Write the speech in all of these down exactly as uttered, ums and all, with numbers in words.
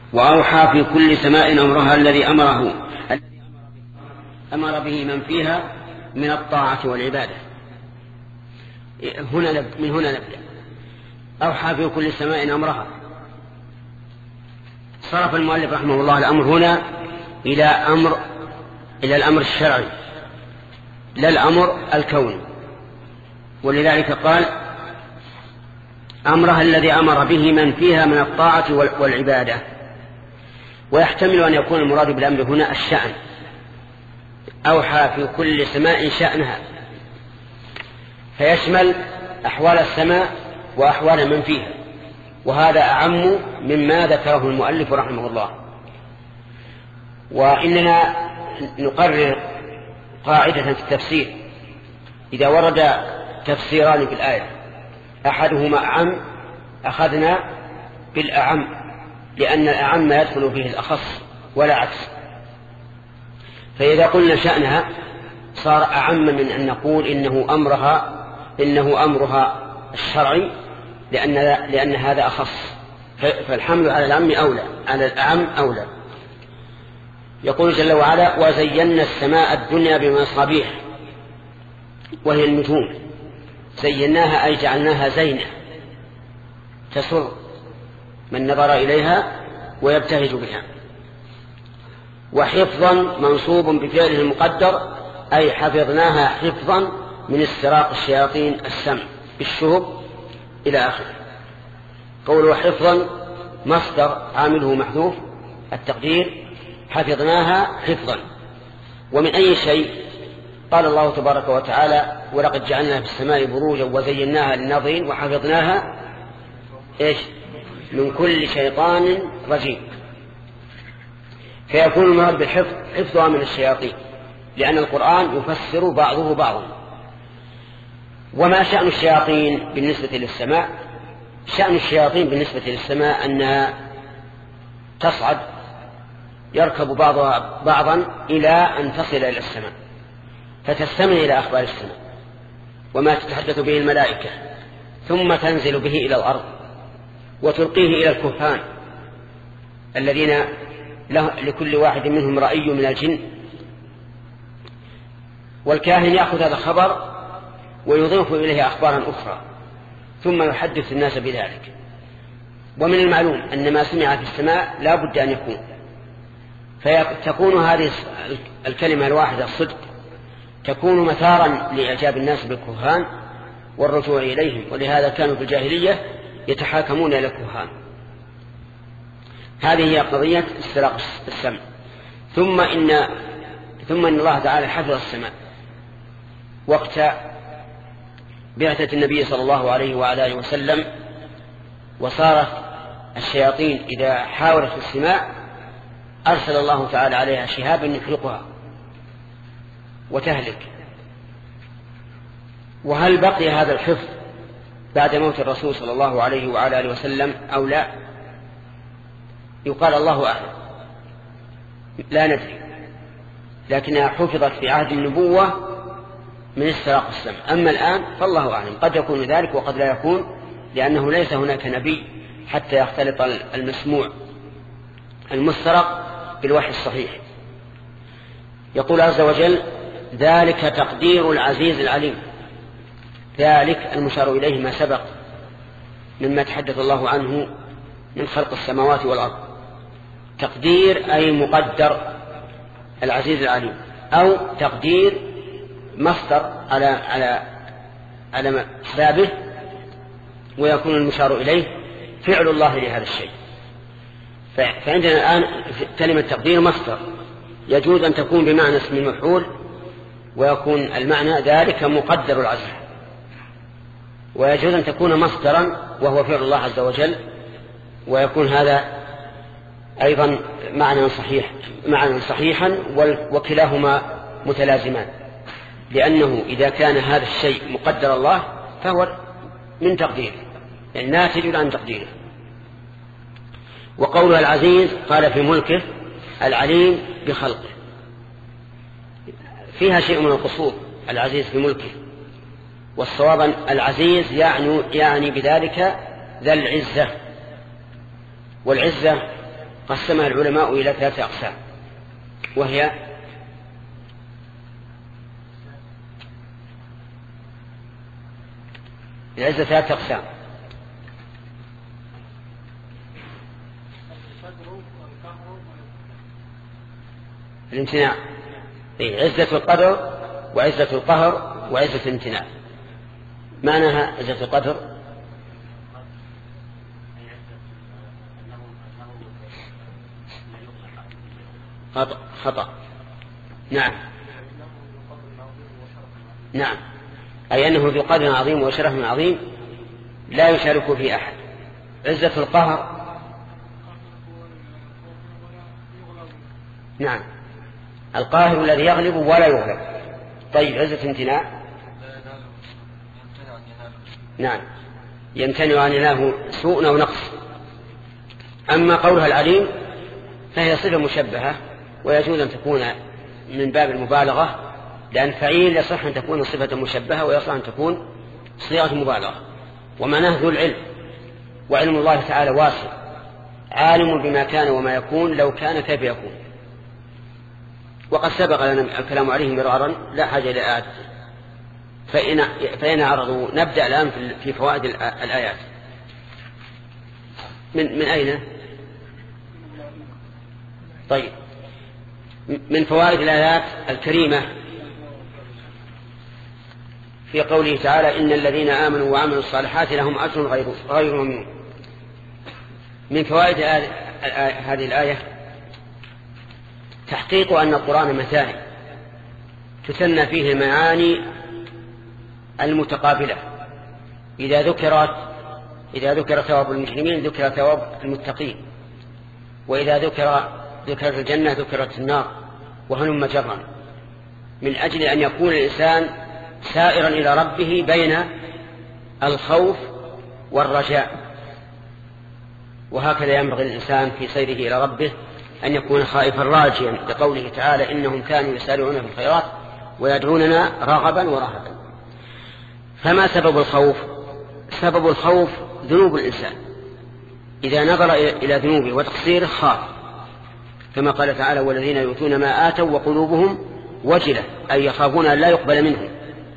وأوحى في كل سماء أمرها الذي أمره أمر به من فيها من الطاعة والعبادة. هنا من هنا نبدأ. أوحى في كل سماء أمرها. صرف المؤلف رحمه الله الأمر هنا إلى أمر إلى الأمر الشرعي لا الأمر الكوني، ولذلك قال أمرها الذي أمر به من فيها من الطاعة والعبادة. ويحتمل أن يكون المراد بالأمر هنا الشأن. أوحى في كل سماء شأنها، فيشمل أحوال السماء وأحوال من فيها، وهذا أعم مما ذكره المؤلف رحمه الله. وإننا نقرر قاعدة في التفسير: إذا ورد تفسيران في الآية أحدهما أعم أخذنا بالأعم، لأن الأعم يدخل فيه الأخص ولا عكس. فإذا قلنا شأنها صار أعم من أن نقول إنه أمرها إنه أمرها الشرعي، لأن, لأن هذا أخص، فالحمل على الأعم أولى على الأعم أولى. يقول جل وعلا: وزينا السماء الدنيا بمصابيح، وهي النجوم. زيناها أي جعلناها زينة تسر من نظر إليها ويبتهج بها. وحفظا منصوب بفعله المقدر، أي حفظناها حفظا من استراق الشياطين السمع بالشهب إلى آخره. قوله حفظا مصدر عامله محذوف، التقدير حفظناها حفظا. ومن أي شيء؟ قال الله تبارك وتعالى: ولقد جعلنا في السماء بروجا وزيناها للناظرين وحفظناها إيش؟ من كل شيطان رجيم. فيكون المراد بالحفظ حفظها من الشياطين، لأن القرآن يفسر بعضه بعضا. وما شأن الشياطين بالنسبة للسماء؟ شأن الشياطين بالنسبة للسماء أنها تصعد، يركب بعضها بعضا إلى أن تصل إلى السماء، فتستمع إلى أخبار السماء وما تتحدث به الملائكة، ثم تنزل به إلى الأرض وتلقيه إلى الكهان الذين لكل واحد منهم رأي من الجن. والكاهن يأخذ هذا الخبر ويضيف إليه أخبارا أخرى، ثم يحدث الناس بذلك. ومن المعلوم أن ما سمع في السماء لا بد أن يكون، فتكون هذه الكلمة الواحدة الصدق تكون مثارا لإعجاب الناس بالكهان والرجوع إليهم، ولهذا كانوا في الجاهلية يتحاكمون إلى الكهان. هذه هي قضية استراق السمع. ثم إن ثم إن الله تعالى حفظ السماء وقت بعثة النبي صلى الله عليه وعلى آله وسلم، وصارت الشياطين إذا حاولت السماء أرسل الله تعالى عليها شهابا يحرقها وتهلك. وهل بقي هذا الحفظ بعد موت الرسول صلى الله عليه وعلى آله وسلم أو لا؟ يقال الله أعلم، لا ندري، لكنها حفظت في عهد النبوة من استراق السمع. أما الآن فالله أعلم، قد يكون ذلك وقد لا يكون، لأنه ليس هناك نبي حتى يختلط المسموع المسترق بالوحي الصحيح. يقول عز وجل: ذلك تقدير العزيز العليم. ذلك المشار إليه ما سبق مما تحدث الله عنه من خلق السماوات والأرض. تقدير أي مقدر العزيز العليم، أو تقدير مصدر على على على أسبابه، ويكون المشار إليه فعل الله لهذا الشيء. فعندنا الآن كلمة تقدير مصدر، يجوز أن تكون بمعنى اسم المفعول، ويكون المعنى ذلك مقدر العزيز، ويجوز أن تكون مصدرا وهو فعل الله عز وجل، ويكون هذا أيضا معنى صحيح معنى صحيحا، وكلاهما متلازمان، لأنه إذا كان هذا الشيء مقدر الله فهو من تقديره، يعني ناتج عن تقديره. وقوله العزيز قال في ملكه، العليم بخلقه، فيها شيء من القصور. العزيز في ملكه، والصواب العزيز يعني, يعني بذلك ذا العزة. والعزة قسمها العلماء إلى ثلاثة أقسام، وهي العزة ثلاثة أقسام. الامتناع، عزة القدر وعزة القهر وعزة الامتناع. معناها عزة القدر خطأ خطأ نعم نعم أي أنه ذو قدر عظيم وشرف عظيم لا يشارك فيه أحد. عزة القهر نعم القاهر الذي يغلب ولا يغلب. طيب عزة الامتناع نعم يمتنع أن يناله سوء أو نقص. أما قولها العليم فهي صفة مشبهة ويجوز أن تكون من باب المبالغة، لأن فعيل يصح أن تكون صفة مشبهة ويصح أن تكون صيغة مبالغة. ومعناه ذو العلم، وعلم الله تعالى واسع عالم بما كان وما يكون لو كان كيف يكون. وقد سبق لنا الكلام عليه مرارا لا حاجة إلى إعادته. فإن, فإن عرضوا نبدأ الآن في فوائد الآيات. من, من أين؟ طيب من فوائد الآيات الكريمة في قوله تعالى إن الذين آمنوا وعملوا الصالحات لهم أجر غير, غير ممنون. من فوائد هذه الآية تحقيق أن القرآن مثاني تثنى فيه المعاني المتقابلة. إذا ذكرت إذا ذكر ثواب المجرمين ذكر ثواب المتقين، وإذا ذكر ذكرت الجنة ذكرت النار، وهلم جرا، من أجل أن يكون الإنسان سائرا إلى ربه بين الخوف والرجاء. وهكذا ينبغي الإنسان في سيره إلى ربه أن يكون خائفا راجيا، لقوله تعالى إنهم كانوا يسارعون في الخيرات ويدعوننا رغبا ورهبا. فما سبب الخوف؟ سبب الخوف ذنوب الإنسان، إذا نظر إلى ذنوبه وتقصيره خاف، كما قال تعالى والذين يؤتون ما آتوا وقلوبهم وجلة، أي يخافون أن لا يقبل منهم.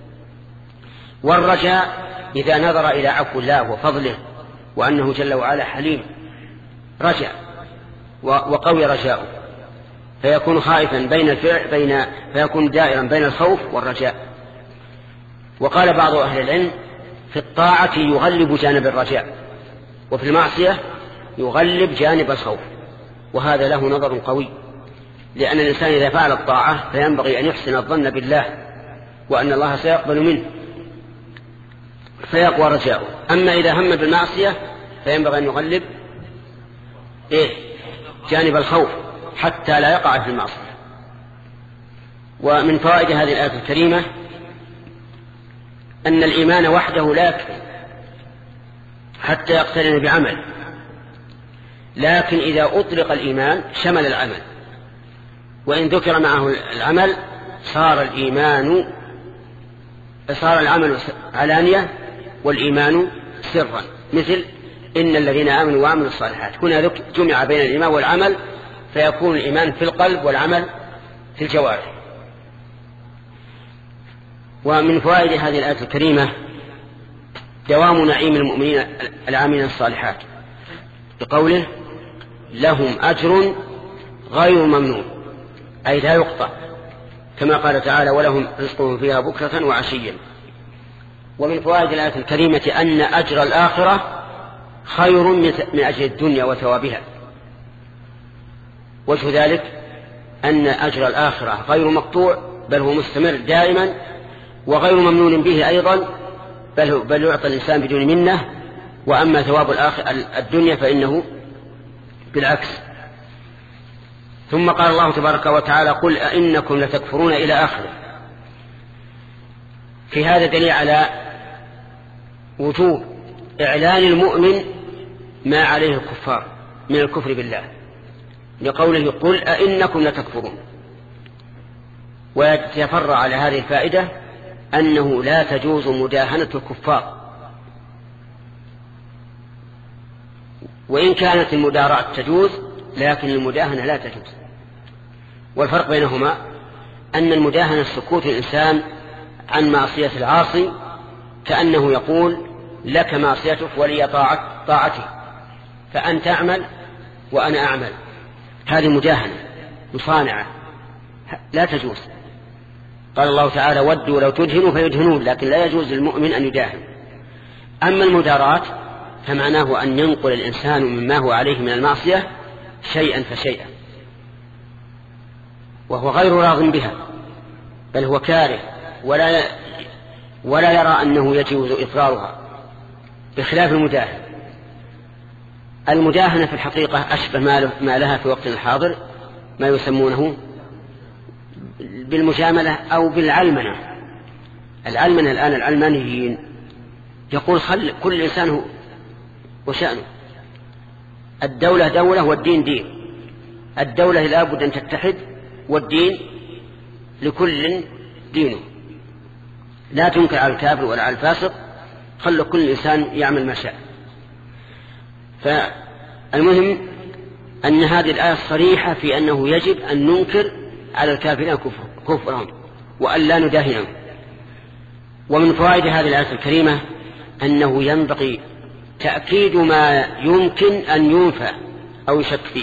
والرجاء إذا نظر إلى عفو الله وفضله وأنه جل وعلا حليم رجع وقوي رجاؤه، فيكون خائفا بين الفعل بين فيكون دائرا بين الخوف والرجاء. وقال بعض أهل العلم في الطاعة يغلب جانب الرجاء، وفي المعصية يغلب جانب الخوف، وهذا له نظر قوي، لأن الإنسان إذا فعل الطاعة فينبغي أن يحسن الظن بالله وأن الله سيقبل منه فيقوى رجاؤه. أما إذا هم بالمعصية فينبغي أن يغلب إيه؟ جانب الخوف حتى لا يقع في المعصية. ومن فوائد هذه الآية الكريمة أن الإيمان وحده لا يكفي حتى يقترن بعمل، لكن إذا أطلق الإيمان شمل العمل، وإن ذكر معه العمل صار الإيمان صار العمل علانية والإيمان سرا، مثل إن الذين آمنوا وعملوا الصالحات. هنا جمع بين الإيمان والعمل فيكون الإيمان في القلب والعمل في الجوارح. ومن فوائد هذه الآية الكريمة دوام نعيم المؤمنين العاملين الصالحات، بقوله لهم أجر غير ممنون، أي لا يقطع، كما قال تعالى ولهم رزقهم فيها بكرة وعشيا. ومن فوائد الآية الكريمة أن أجر الآخرة خير من أجر الدنيا وثوابها. وجه ذلك أن أجر الآخرة غير مقطوع بل هو مستمر دائما، وغير ممنون به أيضا بل, بل يعطى الإنسان بدون منه. وأما ثواب الدنيا فإنه بالعكس. ثم قال الله تبارك وتعالى قل أئنكم لتكفرون إلى آخره. في هذا دليل على وجوب إعلان المؤمن ما عليه الكفار من الكفر بالله، لقوله قل أئنكم لتكفرون. ويتفرع على هذه الفائدة أنه لا تجوز مداهنة الكفار، وإن كانت المداراة تجوز لكن المداهنة لا تجوز. والفرق بينهما أن المداهنة سكوت الإنسان عن معصية العاصي، كأنه يقول لك معصيتك ولي طاعتي، فأنت أعمل وأنا أعمل. هذه مداهنة مصانعة لا تجوز. قال الله تعالى ودوا لو تدهنوا فيدهنون، لكن لا يجوز للمؤمن أن يداهن. أما المداراة فمعناه أن ينقل الإنسان مما هو عليه من المعصية شيئا فشيئا، وهو غير راض بها، بل هو كاره ولا ولا يرى أنه يجوز إقرارها، بخلاف المداهنة. المداهنة في الحقيقة أشبه ما لها في وقتنا الحاضر ما يسمونه بالمجاملة أو بالعلمنة. العلمنة الآن العلمانيين يقول خل كل إنسان هو وشأنه، الدولة دولة والدين دين، الدولة لا بد أن تتحد والدين لكل دينه، لا تنكر على الكافر ولا على الفاسق، خلوا كل إنسان يعمل ما شاء. فالمهم أن هذه الآية صريحة في أنه يجب أن ننكر على الكافرين كفر كفرهم وأن لا نداهنهم. ومن فوائد هذه الآية الكريمة أنه ينبغي تأكيد ما يمكن أن ينفى أو يشك فيه.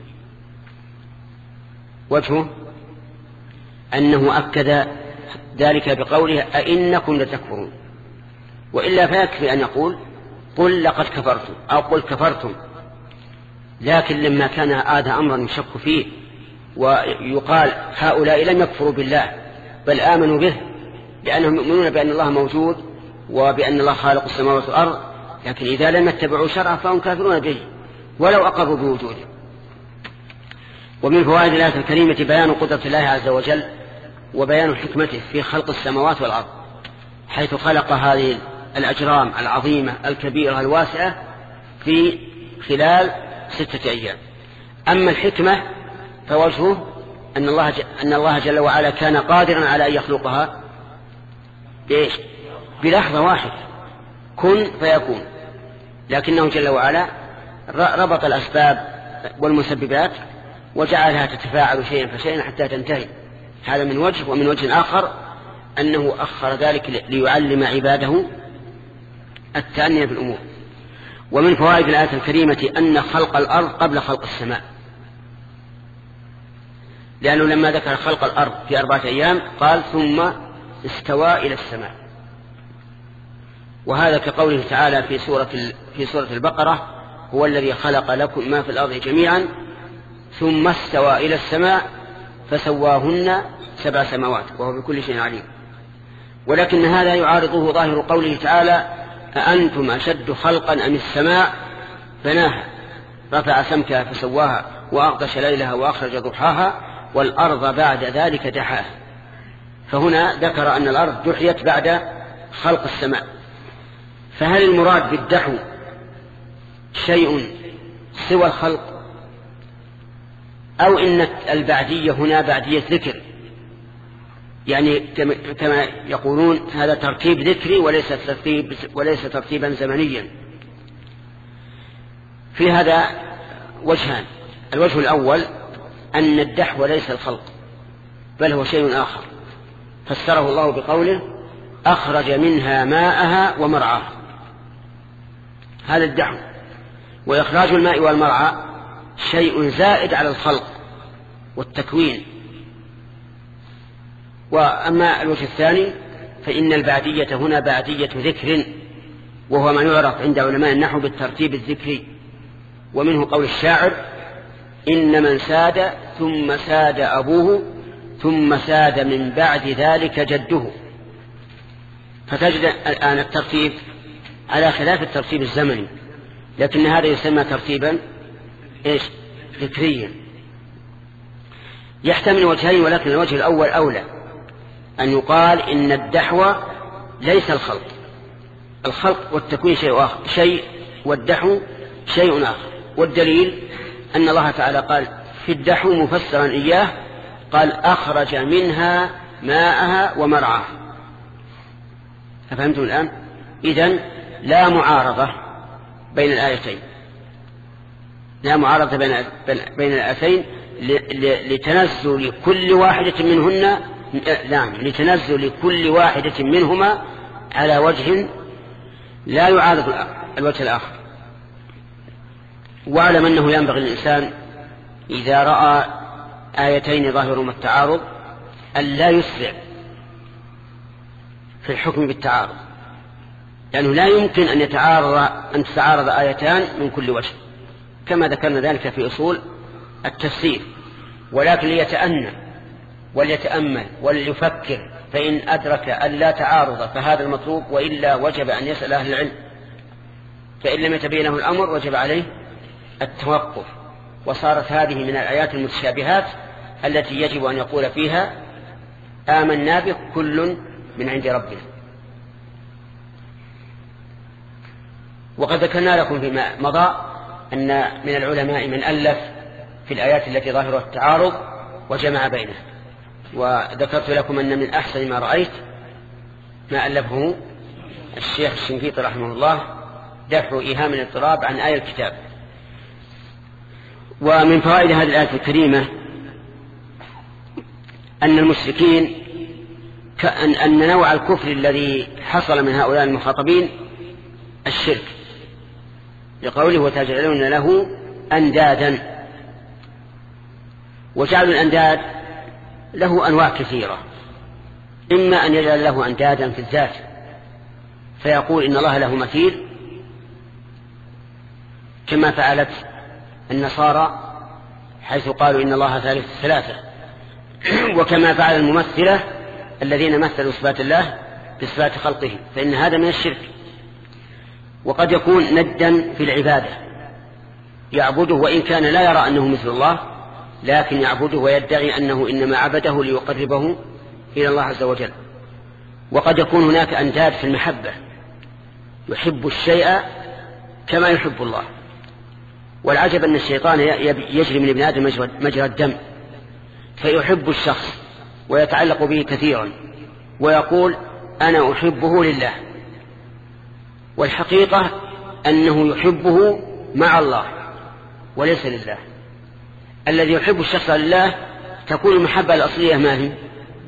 وجهه أنه أكد ذلك بقوله أئنكم لتكفرون، وإلا فيكفي أن يقول قل لقد كفرتم أو قل كفرتم. لكن لما كان هذا أمرا يشك فيه ويقال هؤلاء لم يكفروا بالله بل آمنوا به لأنهم يؤمنون بأن الله موجود وبأن الله خالق السماوات والأرض، لكن إذا لم يتبعوا شرعه فهم كافرون به ولو أقروا بوجوده. ومن فوائد الآية الكريمة بيان قدرة الله عز وجل وبيان حكمته في خلق السماوات والأرض، حيث خلق هذه الأجرام العظيمة الكبيرة الواسعة في خلال ستة أيام. أما الحكمة فوجهه أن الله, أن الله جل وعلا كان قادرا على أن يخلقها بإيش؟ بلحظة واحدة كن فيكون، لكنه جل وعلا ربط الأسباب والمسببات وجعلها تتفاعل شيئا فشيئا حتى تنتهي. هذا من وجه. ومن وجه آخر أنه أخر ذلك ليعلم عباده التأني في الأمور. ومن فوائد الآية الكريمة أن خلق الأرض قبل خلق السماء، لأنه لما ذكر خلق الأرض في أربعة أيام قال ثم استوى إلى السماء، وهذا كقوله تعالى في سورة في سورة البقرة هو الذي خلق لكم ما في الأرض جميعا ثم استوى إلى السماء فسواهن سبع سماوات وهو بكل شيء عليم. ولكن هذا يعارضه ظاهر قوله تعالى أأنتم أشد خلقا أم السماء بناها رفع سمكها فسواها وأغطش ليلها وأخرج ضحاها والأرض بعد ذلك دحاها. فهنا ذكر أن الأرض دحيت بعد خلق السماء. فهل المراد بالدحو شيء سوى الخلق أو إن البعدية هنا بعدية ذكر، يعني كما يقولون هذا ترتيب ذكري وليس ترتيب وليس ترتيبا زمنيا؟ في هذا وجهان. الوجه الأول أن الدحو ليس الخلق بل هو شيء آخر، فسره الله بقوله أخرج منها ماءها ومرعاها، هذا الدحو. وإخراج الماء والمرعى شيء زائد على الخلق والتكوين. وأما الوجه الثاني فإن البعدية هنا بعدية ذكر، وهو ما يعرف عند علماء النحو بالترتيب الذكري. ومنه قول الشاعر إن من ساد ثم ساد أبوه ثم ساد من بعد ذلك جده. فتجد الآن الترتيب على خلاف الترتيب الزمني، لكن هذا يسمى ترتيبا إيش؟ ذكريا. يحتمل وجهين، ولكن الوجه الأول أولى، أن يقال إن الدحو ليس الخلق، الخلق والتكوين شيء آخر شيء والدحو شيء آخر. والدليل أن الله تعالى قال في الدحو مفسرا إياه قال أخرج منها ماءها ومرعاها. أفهمتم الآن؟ إذن لا معارضة بين الآيتين. لا معارضة بين بين الآيتين لتنزل كل واحدة منهن، نعم لتنزل كل واحدة منهما على وجه لا يعارض الوجه الآخر. واعلم أنه ينبغي للإنسان إذا رأى آيتين ظاهرهما التعارض أن لا يسرع في الحكم بالتعارض، لأنه لا يمكن أن يتعارض أن تتعارض آيتان من كل وجه كما ذكرنا ذلك في أصول التفسير، ولكن ليتأنى وليتأمل وليفكر، فإن أدرك أن لا تعارض فهذا المطلوب، وإلا وجب أن يسأل أهل العلم، فإن لم يتبين له الأمر وجب عليه التوقف. وصارت هذه من الآيات المتشابهات التي يجب أن يقول فيها آمنا به كل من عند ربنا. وقد ذكرنا لكم فيما مضى أن من العلماء من ألف في الآيات التي ظاهرها التعارض وجمع بينها، وذكرت لكم أن من أحسن ما رأيت ما ألفه الشيخ الشنقيطي رحمه الله دفع إيهام الاضطراب عن آية الكتاب. ومن فوائد هذه الآية الكريمة أن المشركين كأن أن نوع الكفر الذي حصل من هؤلاء المخاطبين الشرك، لقوله وتجعلون له أندادا. وجعل الأنداد له أنواع كثيرة، إما أن يجعل له أندادا في الذات فيقول إن الله له مثيل كما فعلت النصارى حيث قالوا إن الله ثالث ثلاثة، وكما فعل الممثلة الذين مثلوا صفات الله بصفات خلقه، فإن هذا من الشرك. وقد يكون ندا في العبادة يعبده وإن كان لا يرى أنه مثل الله، لكن يعبده ويدعي أنه إنما عبده ليقربه إلى الله عز وجل. وقد يكون هناك أنداد في المحبة، يحب الشيء كما يحب الله. والعجب أن الشيطان يجري من ابن آدم مجرى الدم، فيحب الشخص ويتعلق به كثيرا ويقول أنا أحبه لله، والحقيقة أنه يحبه مع الله وليس لله. الذي يحب الشخص لله تكون المحبة الأصلية ما هي؟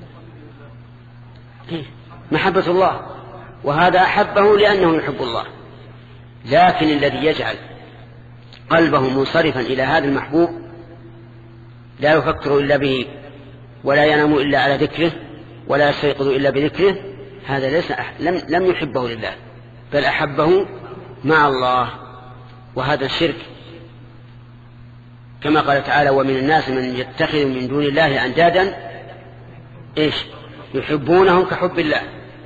محبة الله، وهذا أحبه لأنه يحب الله. لكن الذي يجعل قلبه منصرفا إلى هذا المحبوب لا يفكر إلا به ولا ينام إلا على ذكره ولا يستيقظ إلا بذكره، هذا ليس لم, لم يحبه لله بل أحبه مع الله، وهذا الشرك. كما قال تعالى ومن الناس من يتخذ من دون الله أندادا إيش يحبونهم كحب الله.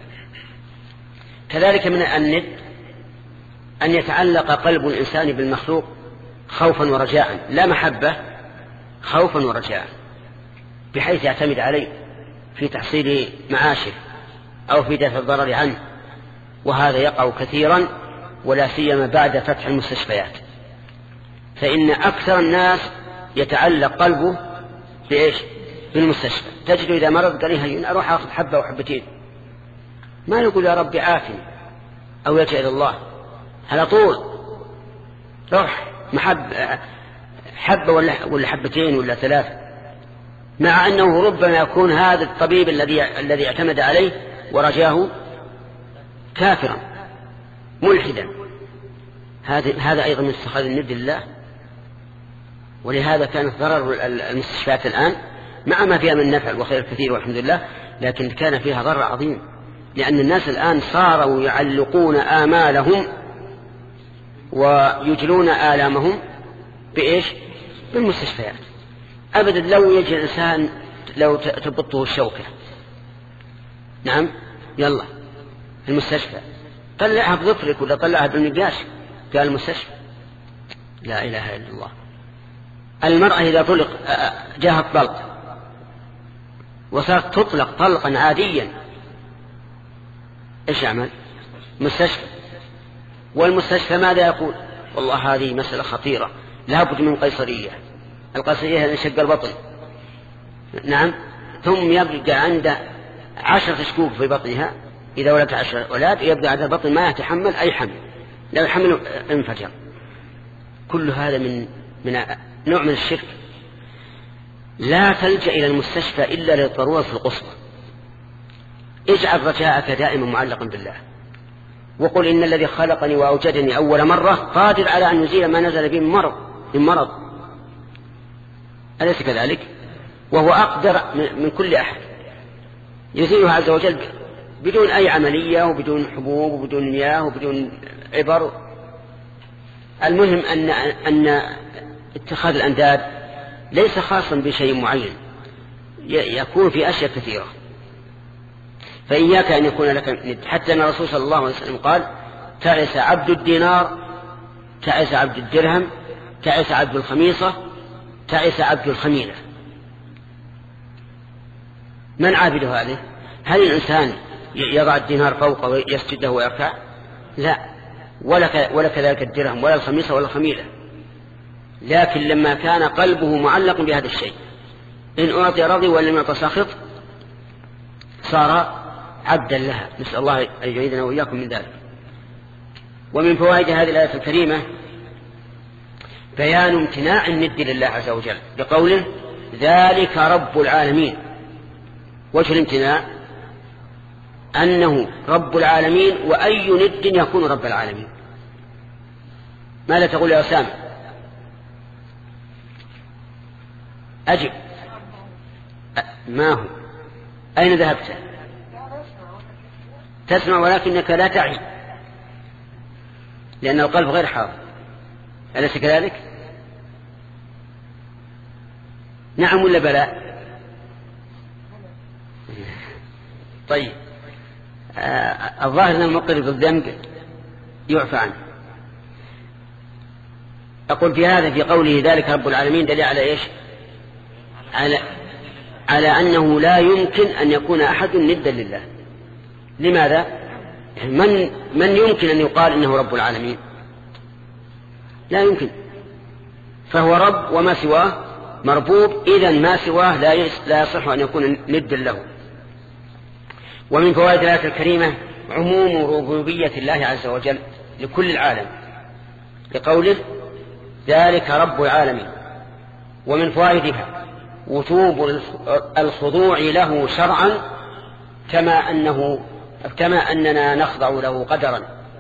كذلك من الند أن يتعلق قلب الإنسان بالمخلوق خوفا ورجاء، لا محبة، خوفا ورجاء، بحيث يعتمد عليه في تحصيل معاشه أو في دفع الضرر عنه. وهذا يقع كثيرا ولا سيما بعد فتح المستشفيات، فإن أكثر الناس يتعلق قلبه بإيش؟ بالمستشفى. تجد إذا مرض قال لي أروح أخذ حبة وحبتين، ما يقول يا ربي عافني أو يلجأ إلى الله، على طول روح محب حبة ولا ولا حبتين ولا ثلاثة، مع أنه ربما يكون هذا الطبيب الذي الذي اعتمد عليه ورجاه كافرا ملحدا. هذا هذا أيضا من اتخاذ الند لله. ولهذا كانت ضرر المستشفيات الآن مع ما فيها من نفع وخير كثير والحمد لله، لكن كان فيها ضرر عظيم، لأن الناس الآن صاروا يعلقون آمالهم ويجلون آلامهم بإيش؟ بالمستشفيات. أبدا لو يجي الإنسان لو تبطه الشوكة، نعم يلا المستشفى، طلعها بظفرك ولا طلعها بالمقياس قال المستشفى. لا إله إلا الله. المرأة إذا طلق جاءها الطلق وصارت تطلق طلقا عاديا، إيش يعمل؟ مستشفى. والمستشفى ماذا يقول؟ والله هذه مسألة خطيرة لابد من قيصرية. القيصرية ينشق البطن، نعم، ثم يبقى عنده عشرة شكوك في بطنها، إذا ولدت عشرة أولاد يبقى عند البطن ما يتحمل أي حمل، لو يحمل انفجر. كل هذا من من نوع من الشرك. لا تلجأ إلى المستشفى إلا للضرورة القصوى. اجعل رجاءك دائما معلقا بالله، وقل إن الذي خلقني وأوجدني أول مرة قادر على أن يزيل ما نزل به من مرض من مرض أليس كذلك؟ وهو أقدر من كل أحد، يزيله عز وجل بدون أي عملية وبدون حبوب وبدون مياه وبدون عبر. المهم أن أن اتخاذ الأنداد ليس خاصا بشيء معين، يكون في أشياء كثيرة. فإياك أن يكون لك ند، حتى أن الرسول صلى الله عليه وسلم قال: تعس عبد الدينار، تعس عبد الدرهم، تعس عبد الخميصة، تعس عبد الخميلة. من عابد هذه؟ هل الإنسان يضع الدينار فوقه ويسجده ويركع؟ لا، ولا كذلك الدرهم ولا الخميصة ولا الخميلة. لكن لما كان قلبه معلق بهذا الشيء، إن أعطي رضي وإن لم يعطى سخط، صار عبدا لها. نسأل الله أن يعيذنا وإياكم من ذلك. ومن فوائد هذه الآية الكريمة بيان امتناع الند لله عز وجل بقوله: ذلك رب العالمين. وجه الامتناع أنه رب العالمين، وأي ند يكون رب العالمين. ماذا تقول يا أسامة؟ أجب. ما هو؟ أين ذهبت؟ تسمع ولكنك لا تعي، لأن القلب غير حاضر. أليس كذلك؟ نعم ولا بلى؟ طيب، آه الظاهر أن المقر بالذنب يعفى عنه. أقول في هذا في قوله ذلك رب العالمين دليل على إيش؟ على, على أنه لا يمكن أن يكون أحد ندا لله. لماذا؟ من, من يمكن أن يقال إنه رب العالمين؟ لا يمكن. فهو رب وما سواه مربوب، إذن ما سواه لا يصح أن يكون ندا له. ومن فوائد الآية الكريمة عموم ربوبية الله عز وجل لكل العالم لقوله: ذلك رب العالمين. ومن فوائدها وجوب الخضوع له شرعا، كما أنه كما أننا نخضع له قدرا،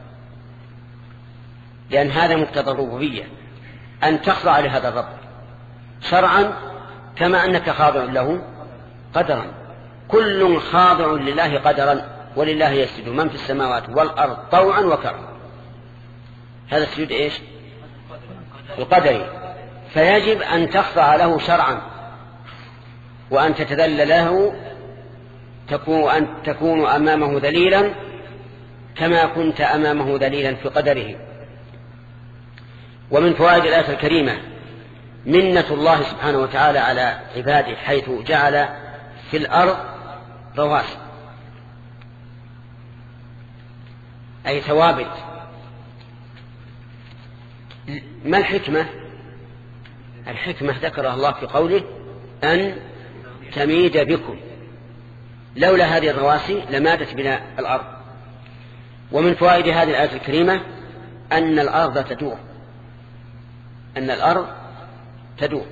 لأن هذا مقتضى الربوبية، أن تخضع لهذا الرب شرعا كما أنك خاضع له قدرا. كل خاضع لله قدرا، ولله يسجد من في السماوات والأرض طوعا وكرها. هذا السجود إيش؟ القدري. فيجب أن تخضع له شرعا، وأن تتذلل له، تكون أن تكون أمامه ذليلا كما كنت أمامه ذليلا في قدره. ومن فوائد الآية الكريمة منة الله سبحانه وتعالى على عباده، حيث جعل في الأرض رواسي أي ثوابت. ما الحكمة؟ الحكمة ذكرها الله في قوله: أن تميد بكم. لولا هذه الرواسي لمادت بنا الأرض. ومن فوائد هذه الآية الكريمة أن الأرض تدور، أن الأرض تدور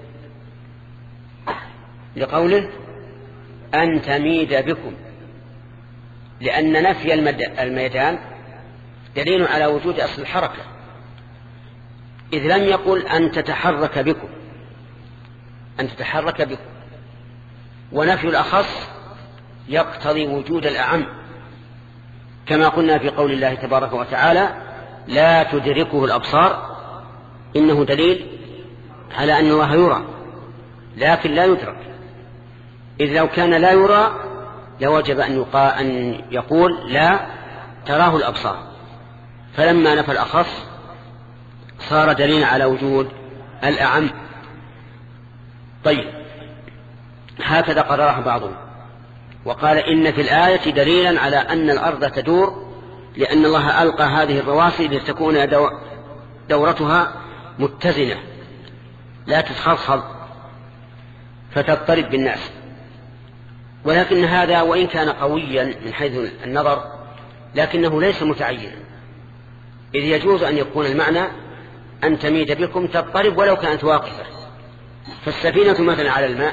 لقوله: أن تميد بكم، لأن نفي الميدان دليل على وجود أصل الحركة، إذ لم يقل أن تتحرك بكم، أن تتحرك بكم. ونفي الأخص يقتضي وجود الأعم، كما قلنا في قول الله تبارك وتعالى: لا تدركه الأبصار، إنه دليل على أن الله يرى لكن لا يدرك. إذ لو كان لا يرى لوجب أن يقال, أن يقول لا تراه الأبصار، فلما نفى الأخص صار دليل على وجود الأعم. طيب، هكذا قرره بعضهم وقال: إن في الآية دليلا على أن الأرض تدور، لأن الله ألقى هذه الرواسي لتكون دورتها متزنة لا تتخلخل فتضطرب بالناس. ولكن هذا وإن كان قويا من حيث النظر لكنه ليس متعينا، إذ يجوز أن يكون المعنى أن تميد بكم تضطرب ولو كانت واقفة. فالسفينة مثلا على الماء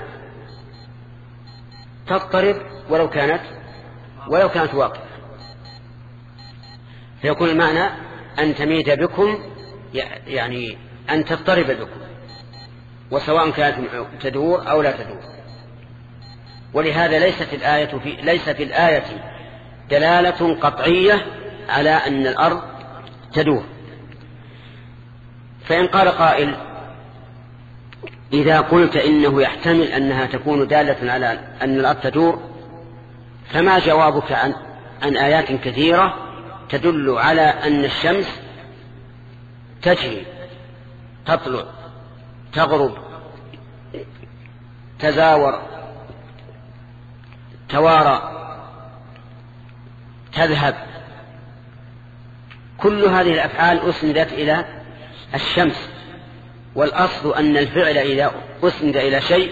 تضطرب ولو كانت ولو كانت واقفة، فيكون المعنى أن تميد بكم يعني أن تضطرب بكم، وسواء كانت تدور أو لا تدور. ولهذا ليست الآية في ليس في الآية دلالة قطعية على أن الأرض تدور. فإن قال قائل إذا قلت إنه يحتمل أنها تكون دالة على أن الأرض تدور، فما جوابك عن, عن آيات كثيرة تدل على أن الشمس تجري، تطلع، تغرب، تزاور، توارى، تذهب. كل هذه الأفعال أسندت إلى الشمس، والأصل أن الفعل إذا أسند إلى شيء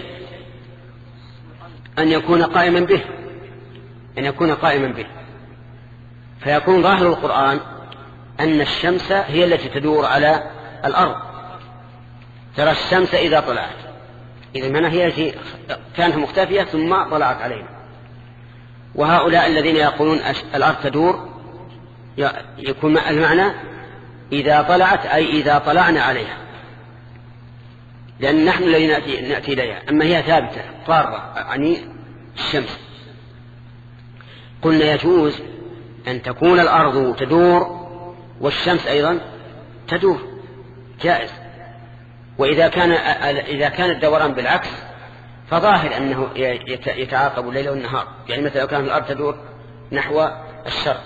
أن يكون قائما به أن يكون قائما به فيكون ظاهر القرآن أن الشمس هي التي تدور على الأرض. ترى الشمس إذا طلعت، إذا منها هي التي كانت مختفية ثم طلعت علينا. وهؤلاء الذين يقولون الأرض تدور يكون المعنى إذا طلعت أي إذا طلعنا عليها، لأن نحن الذين نأتي, نأتي إليها، أما هي ثابتة قارة يعني الشمس. قلنا يجوز أن تكون الأرض تدور والشمس أيضا تدور، جائز. وإذا كان إذا كان الدوران بالعكس فظاهر أنه يتعاقب الليل والنهار. يعني مثلا لو كانت الأرض تدور نحو الشرق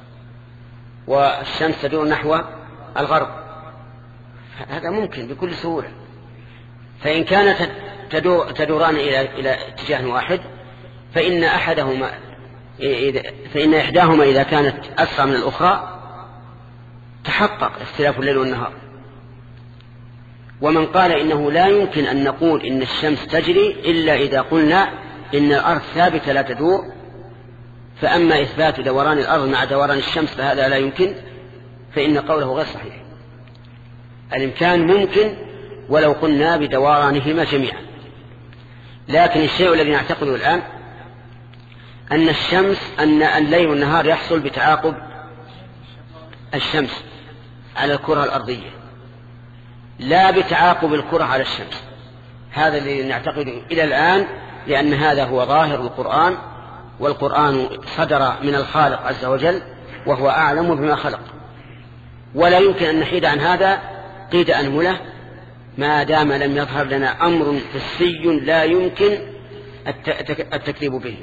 والشمس تدور نحو الغرب، هذا ممكن بكل سهولة. فإن كانت تدوران إلى إلى اتجاه واحد فإن أحدهما فإن إحداهما إذا كانت أسرع من الأخرى تحقق اختلاف الليل والنهار. ومن قال إنه لا يمكن أن نقول إن الشمس تجري إلا إذا قلنا إن الأرض ثابتة لا تدور، فأما إثبات دوران الأرض مع دوران الشمس فهذا لا يمكن، فإن قوله غير صحيح. الإمكان ممكن ولو قلنا بدورانهما جميعا. لكن الشيء الذي نعتقده الآن أن الشمس أن الليل والنهار يحصل بتعاقب الشمس على الكرة الأرضية، لا بتعاقب الكرة على الشمس. هذا الذي نعتقده إلى الآن، لأن هذا هو ظاهر القرآن، والقرآن صدر من الخالق عز وجل وهو أعلم بما خلق، ولا يمكن أن نحيد عن هذا قيد أنملة ما دام لم يظهر لنا أمر حسي لا يمكن التكذيب به.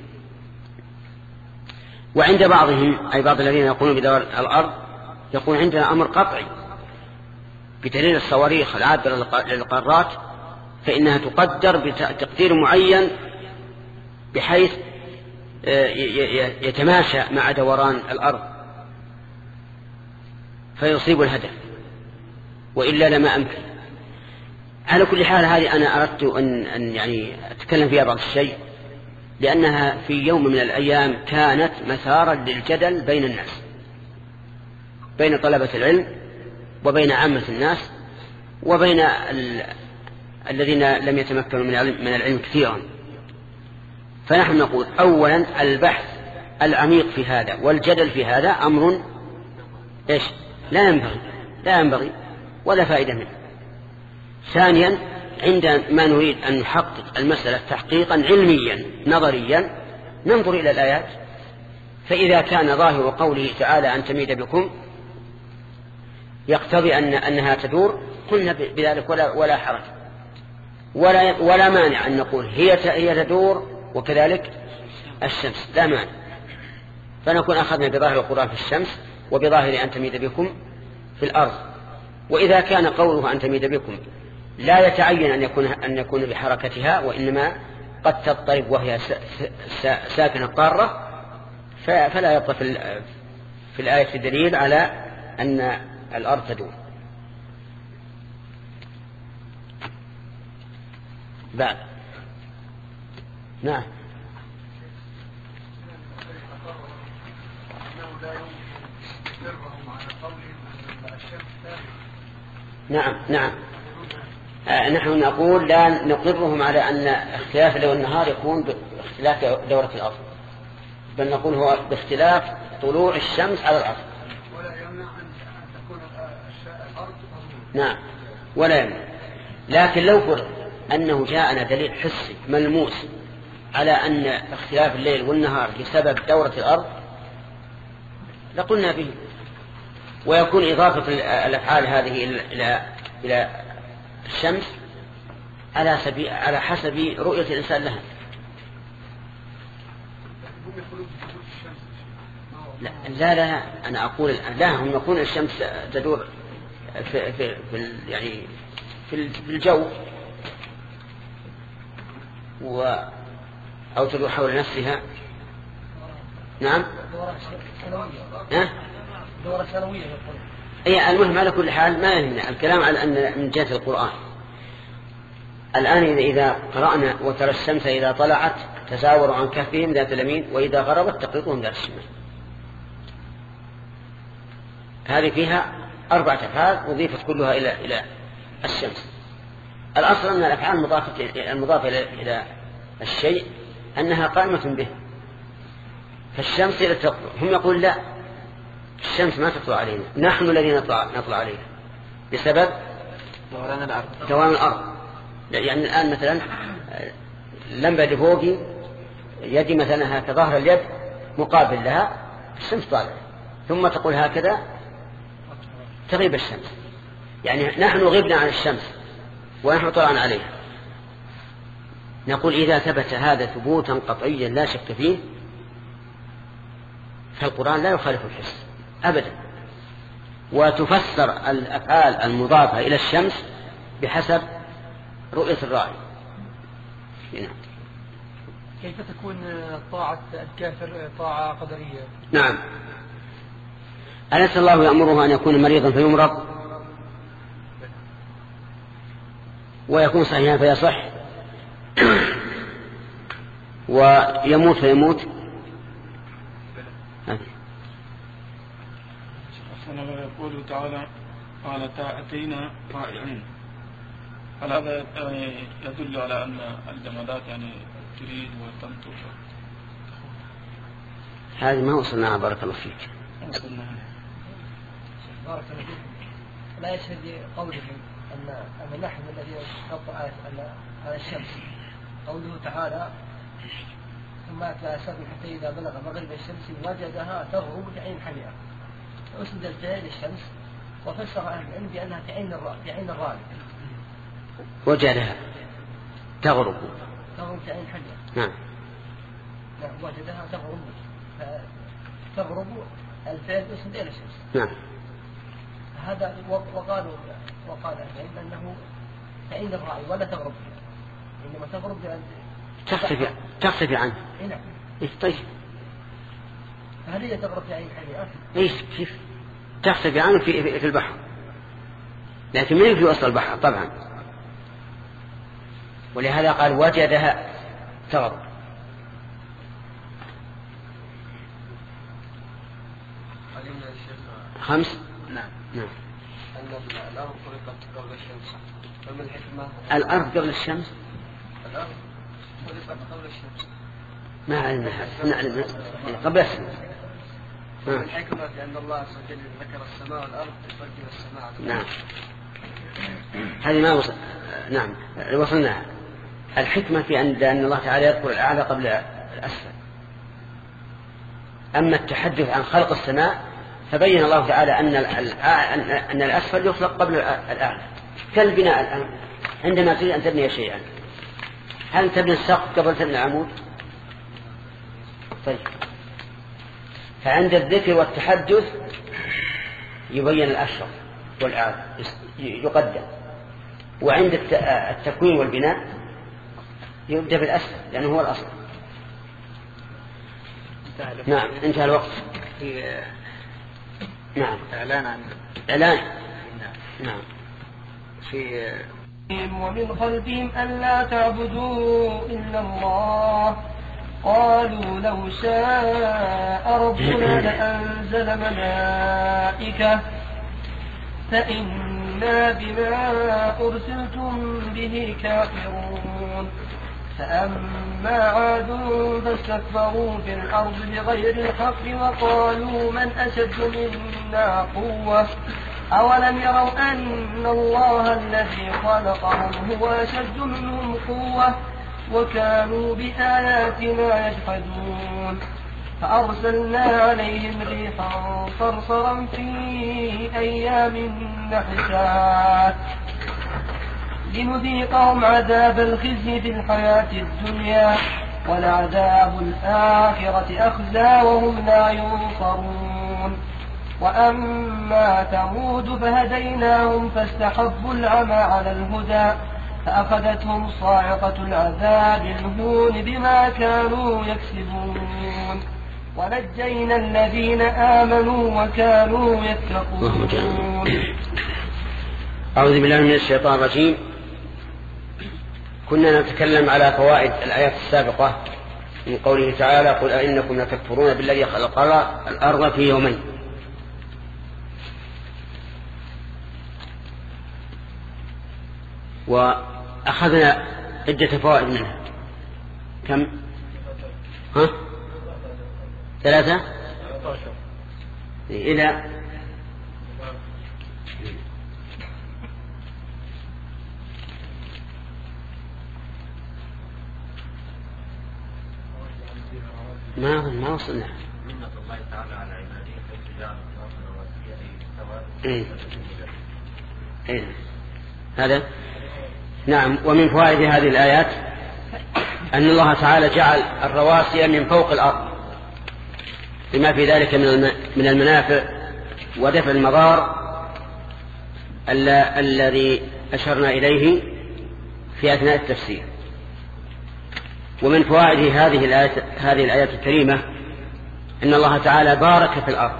وعند بعضهم أي بعض الذين يقولون بدور الأرض يقول عندنا أمر قطعي بدليل الصواريخ العابرة للقارات، فإنها تقدر بتقدير معين بحيث يتماشى مع دوران الأرض فيصيب الهدف، وإلا لما أمكن. على كل حال هذه أنا أردت أن, أن يعني أتكلم فيها بعض الشيء، لأنها في يوم من الأيام كانت مثارا للجدل بين الناس، بين طلبة العلم وبين عامة الناس وبين ال... الذين لم يتمكنوا من العلم, من العلم كثيرا. فنحن نقول أولا البحث العميق في هذا والجدل في هذا أمر إيش لا ينبغي لا ينبغي ولا فائدة منه. ثانيا عندما نريد أن نحقق المسألة تحقيقا علميا نظريا ننظر إلى الآيات، فإذا كان ظاهر قوله تعالى أن تميد بكم يقتضي أن أنها تدور قلنا بذلك ولا ولا حرج ولا ولا مانع أن نقول هي هي تدور وكذلك الشمس، لا مانع. فنكون أخذنا بظاهر القرآن في الشمس وبظاهر أن تميد بكم في الأرض. وإذا كان قوله أن تميد بكم لا يتعين أن يكون أن يكون بحركتها، وإنما قد تضطرب وهي ساكنة قارة، فلا يبقى في الآية دليل على أن الأرض تدور. بعد نعم نعم نعم. آه نحن نقول لا نقرهم على أن اختلاف الليل والنهار يكون باختلاف دورة الأرض، بل نقول هو باختلاف طلوع الشمس على الأرض. ولا يمنع أن تكون الأرض. نعم ولا يمنع، لكن لو فرض أنه جاءنا دليل حسي ملموس على أن اختلاف الليل والنهار بسبب دورة الأرض لقلنا به، ويكون إضافة الأفعال هذه إلى إلى الشمس على سبيل على حسب رؤية الإنسان لها. لا لا لا أنا أقول لا، هم يكون الشمس تدور في في في يعني في الجو و أو تدور حول نفسها. نعم ها دورة سنوية. أي المهم على كل حال ما يهمنا الكلام على أن من جهة القرآن. الآن إذا قرأنا وترى الشمس إذا طلعت تزاوروا عن كهفهم ذات اليمين وإذا غربت تقرضهم ذات الشمال، هذه فيها أربعة أفعال وضيفت كلها إلى إلى الشمس. الأصل أن الأفعال المضافة المضافة إلى الشيء أنها قائمة به، فالشمس إذا تطلع هم يقول لا الشمس ما تطلع علينا، نحن الذين نطلع, نطلع عليها بسبب دوران الأرض. دوام الأرض. يعني الآن مثلا لمبة لفوقي يدي مثلا هكذا ظهر اليد مقابل لها الشمس طالعة، ثم تقول هكذا تغيب الشمس، يعني نحن غبنا عن الشمس ونحن طلعنا عليها. نقول إذا ثبت هذا ثبوتا قطعيا لا شك فيه فالقرآن لا يخالف الحس أبدا، وتفسر الأفعال المضافة إلى الشمس بحسب رؤية الراعي. كيف تكون طاعة الكافر طاعة قدرية؟ نعم. أليس الله يأمره أن يكون مريضا فيمرض ويكون صحيحا فيصح ويموت فيموت؟ يقول تعالى قال أتينا طائعين، هل هذا يدل على أن الجمادات يعني تريد وتنطق؟ هذه ما وصلناها. بارك الله فيك. بارك الله فيك. لا يشهد قولهم أن أن نحن الذين نطلع على الشمس، قوله تعالى ثم أتى أسد حتى إذا بلغ مغرب الشمس وجدها تغرب في عين حمئة، أسند الفعل للشمس وفسر أهل العلم بأنها في عين في الراغب. وجدها تغرب تغرب في عين حمئة. نعم. نعم وجدها تغرب، تغرب الفعل أسند إلى الشمس. نعم. هذا وقالوا وقال العلم أنه في عين الراعي ولا تغرب، إنما تغرب تختفي تختفي عنه. نعم. طيب هل هي تغرب في عين حمئة؟ ايش كيف تختفي عنه في في البحر، لكن من في وسط البحر طبعا، ولهذا قال وجدها تغرب. خمس. نعم. نعم. أن الأرض خلقت قبل الشمس، فما الحكمة؟ الأرض قبل الشمس؟ الأرض خلقت قبل الشمس. ما علمنا نعلم قبل الشمس. الحكمة لأن الله عز وجل ذكر السماء والأرض تقدم السماء. نعم. هذه ما وصل. نعم وصلنا. الحكمة في أن أن الله تعالى يذكر الأعلى قبل الأسفل. أما التحدث عن خلق السماء فبين الله تعالى أن أن الأسفل يخلق قبل الأعلى، كالبناء الآن عندما تريد أن تبني شيئا هل تبني السقف قبل تبني العمود؟ طيب. فعند الذكر والتحدث يبين الأشرف والأعلى يقدم، وعند التكوين والبناء يبدأ بالأسفل لأنه هو الأصل. نعم انتهى الوقت. في نعم إعلان عن إعلان. نعم. في ومن قلبهم ألا تعبدوا إلا الله، قالوا لو شاء ربنا لأنزل ملائكة فإنا إنا بما أرسلتم به كافرون. فأما عاد فاستكبروا في الأرض بغير الحق وقالوا من أشد منا قوة أولم يروا أن الله الذي خلقهم هو أشد منهم قوة وكانوا بآياتنا يجحدون. فأرسلنا عليهم ريحا صرصرا في أيام نحسات لنذيقهم عذاب الخزي في الحياة الدنيا ولعذاب الآخرة أخزى وهم لا ينصرون. وأما ثمود فهديناهم فاستحبوا العمى على الهدى فأخذتهم صاعقة العذاب الهون بما كانوا يكسبون ونجينا الذين آمنوا وكانوا يتقون. أعوذ بالله من الشيطان الرجيم. كنا نتكلم على فوائد الآيات السابقة من قوله تعالى قل أئنكم لتكفرون بالذي خلق الأرض في يومين. وأخذنا عدة فوائد منها. كم؟ ها؟ ثلاثة؟ إلى ما ما وصلنا. منة الله تعالى على عباده فالتجارة إيه. إيه. هذا نعم. ومن فوائد هذه الآيات أن الله تعالى جعل الرواسي من فوق الأرض بما في ذلك من المنافع ودفع المضار الذي أشرنا إليه في أثناء التفسير. ومن فوائد هذه الآيات هذه الآيات الكريمة أن الله تعالى بارك في الأرض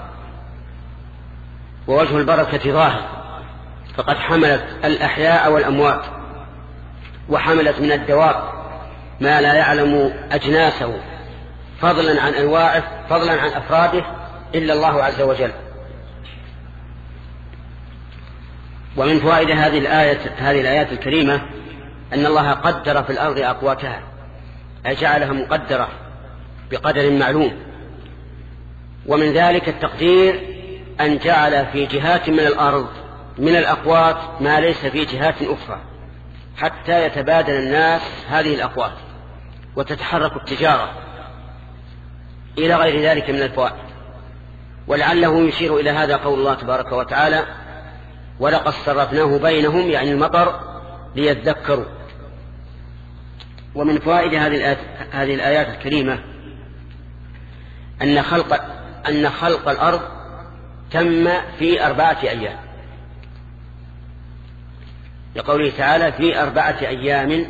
ووجه البركة ظاهر، فقد حملت الأحياء والأموات وحملت من الدواب ما لا يعلم أجناسه فضلا عن أنواعه فضلا عن أفراده إلا الله عز وجل. ومن فوائد هذه الآية هذه الآيات الكريمة أن الله قدر في الأرض أقواتها، أي جعلها مقدرة بقدر معلوم. ومن ذلك التقدير أن جعل في جهات من الأرض من الأقوات ما ليس في جهات أخرى حتى يتبادل الناس هذه الأقوات وتتحرك التجارة إلى غير ذلك من الفوائد. ولعله يشير إلى هذا قول الله تبارك وتعالى ولقد صرفناه بينهم يعني المطر ليذكروا. ومن فوائد هذه الآيات الكريمة أن خلق أن خلق الأرض تم في أربعة أيام، لقوله تعالى في أربعة أيام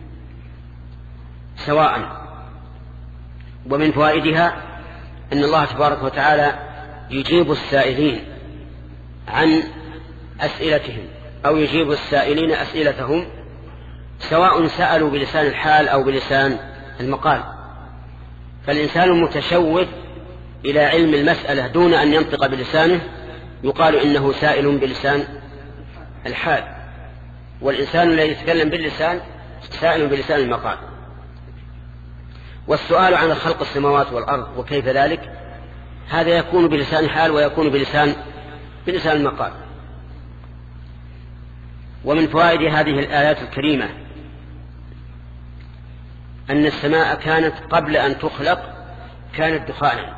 سواء. ومن فوائدها أن الله تبارك وتعالى يجيب السائلين عن أسئلتهم أو يجيب السائلين أسئلتهم سواء سألوا بلسان الحال أو بلسان المقال. فالإنسان المتشوف إلى علم المسألة دون أن ينطق بلسانه يقال إنه سائل بلسان الحال، والإنسان الذي يتكلم باللسان سائل بلسان المقال. والسؤال عن خلق السماوات والأرض وكيف ذلك هذا يكون بلسان الحال ويكون بلسان بلسان المقال. ومن فوائد هذه الآيات الكريمة أن السماء كانت قبل أن تخلق كانت دخانا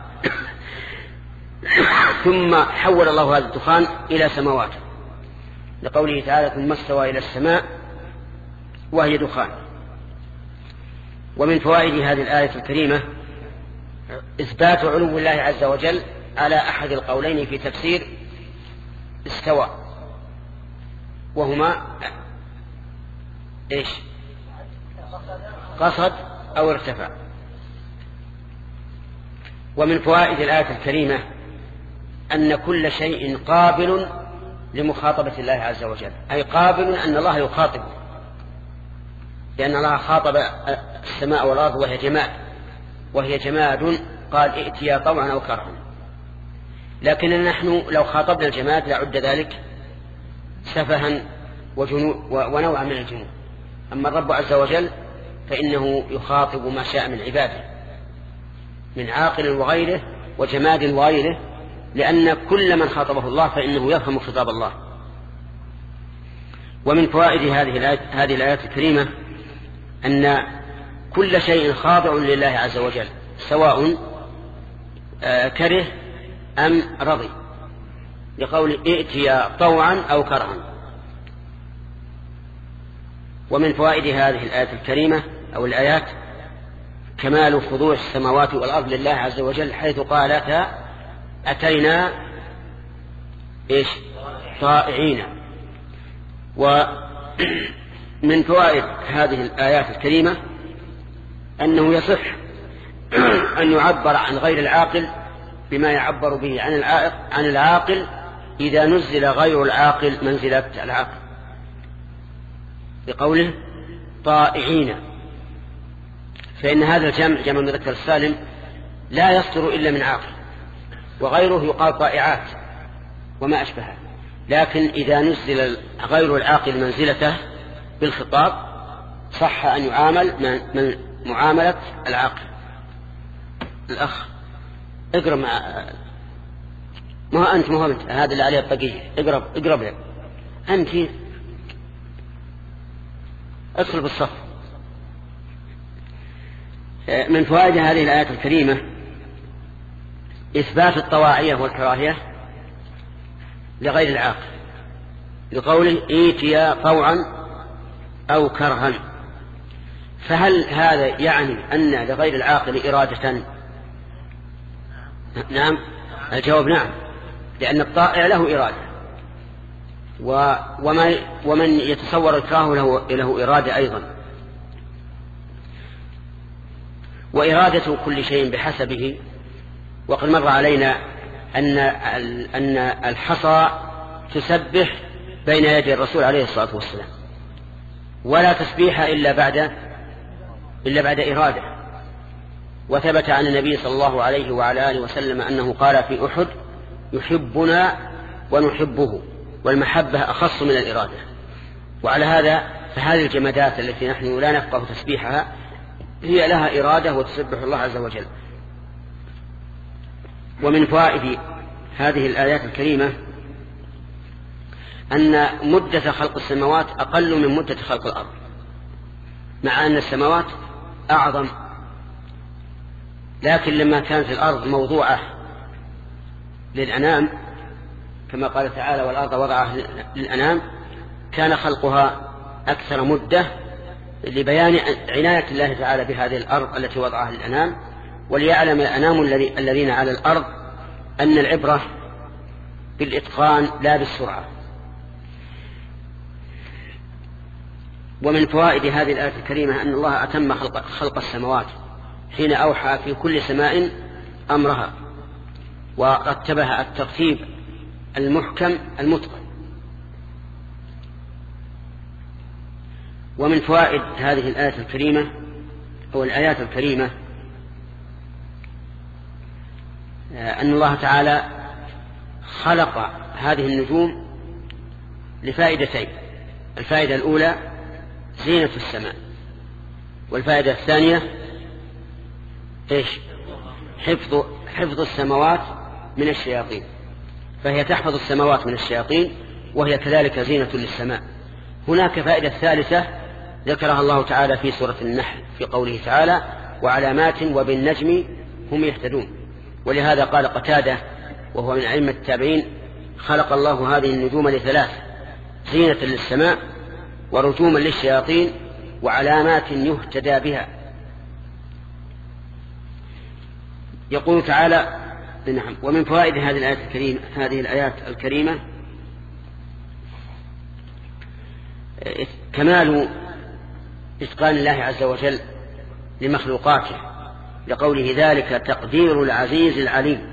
ثم حول الله هذا الدخان إلى سماوات، لقوله تعالى ثم استوى إلى السماء وهي دخان. ومن فوائد هذه الآية الكريمة إثبات علو الله عز وجل على أحد القولين في تفسير استوى، وهما إيش؟ قصد أو ارتفع. ومن فوائد الآية الكريمة أن كل شيء قابل لمخاطبة الله عز وجل، أي قابل أن الله يخاطبه، لأن الله خاطب السماء والأرض وهي جماد وهي جماد قال ائتيا طوعا أو كرها. لكن نحن لو خاطبنا الجماد لعد ذلك سفها ونوعا من الجنون. أما الرب عز وجل فإنه يخاطب ما شاء من عباده من عاقل وغيره وجماد وغيره، لأن كل من خاطبه الله فإنه يفهم خطاب الله. ومن فوائد هذه الآيات, هذه الآيات الكريمة أن كل شيء خاضع لله عز وجل سواء كره أم رضي، لقول ائتيا طوعا أو كرها. ومن فوائد هذه الآيات الكريمة أو الآيات كمال خضوع السماوات والأرض لله عز وجل، حيث قالتا أتينا إيش طائعين. ومن فوائد هذه الآيات الكريمة أنه يصح أن يعبر عن غير العاقل بما يعبر به عن العائق عن العاقل إذا نزل غير العاقل منزلة العاقل، بقوله طائعين، فإن هذا الجمع جمع المذكر السالم لا يصدر إلا من عاقل، وغيره يقال طائعات وما أشبهه. لكن إذا نزل غير العاقل منزلته بالخطاب صح أن يعامل من معاملة العاقل. الأخ اقرب مع ما هو أنت ما هو أنت هذا اللي عليه الطقية، اقرب اقرب لك أنت، ادخل بالصف. من فوائد هذه الآيات الكريمة إثبات الطواعية والكراهية لغير العاقل، لقوله ائتيا طوعا أو كرها. فهل هذا يعني أن لغير العاقل إرادة؟ نعم، الجواب نعم، لأن الطائع له إرادة، وما ومن يتصور الكراه له, له إرادة أيضا. وإرادة كل شيء بحسبه. وقد مر علينا أن أن الحصى تسبح بين يدي الرسول عليه الصلاة والسلام، ولا تسبيح إلا بعد إلا بعد إرادة. وثبت عن النبي صلى الله عليه وعلى آله وسلم أنه قال في أحد يحبنا ونحبه، والمحبة أخص من الإرادة. وعلى هذا فهذه الجمادات التي نحن لا نفقه تسبيحها هي لها إرادة وتسبح الله عز وجل. ومن فوائد هذه الآيات الكريمة أن مدة خلق السماوات أقل من مدة خلق الأرض، مع أن السماوات أعظم، لكن لما كانت الأرض موضوعة للأنام كما قال تعالى والأرض وضعها للأنام، كان خلقها أكثر مدة لبيان عناية الله تعالى بهذه الأرض التي وضعها للأنام، وليعلم الأنام الذين على الأرض أن العبرة بالإتقان لا بالسرعة. ومن فوائد هذه الآية الكريمة أن الله أتم خلق, خلق السماوات حين أوحى في كل سماء أمرها، ورتبها الترتيب المحكم المتقن. ومن فوائد هذه الآية الكريمة أو الآيات الكريمة أن الله تعالى خلق هذه النجوم لفائدتين: الفائدة الأولى زينة السماء، والفائدة الثانية إيش؟ حفظ حفظ السماوات من الشياطين، فهي تحفظ السماوات من الشياطين وهي كذلك زينة للسماء. هناك فائدة ثالثة ذكرها الله تعالى في سورة النحل في قوله تعالى وعلامات وبالنجم هم يهتدون. ولهذا قال قتادة وهو من أئمة التابعين خلق الله هذه النجوم لثلاث: زينة للسماء، ورجوما للشياطين، وعلامات يهتدى بها. يقول تعالى: نعم. ومن فوائد هذه الآيات الكريمة هذه الآيات الكريمة كمال إتقان الله عز وجل لمخلوقاته، لقوله ذلك تقدير العزيز العليم.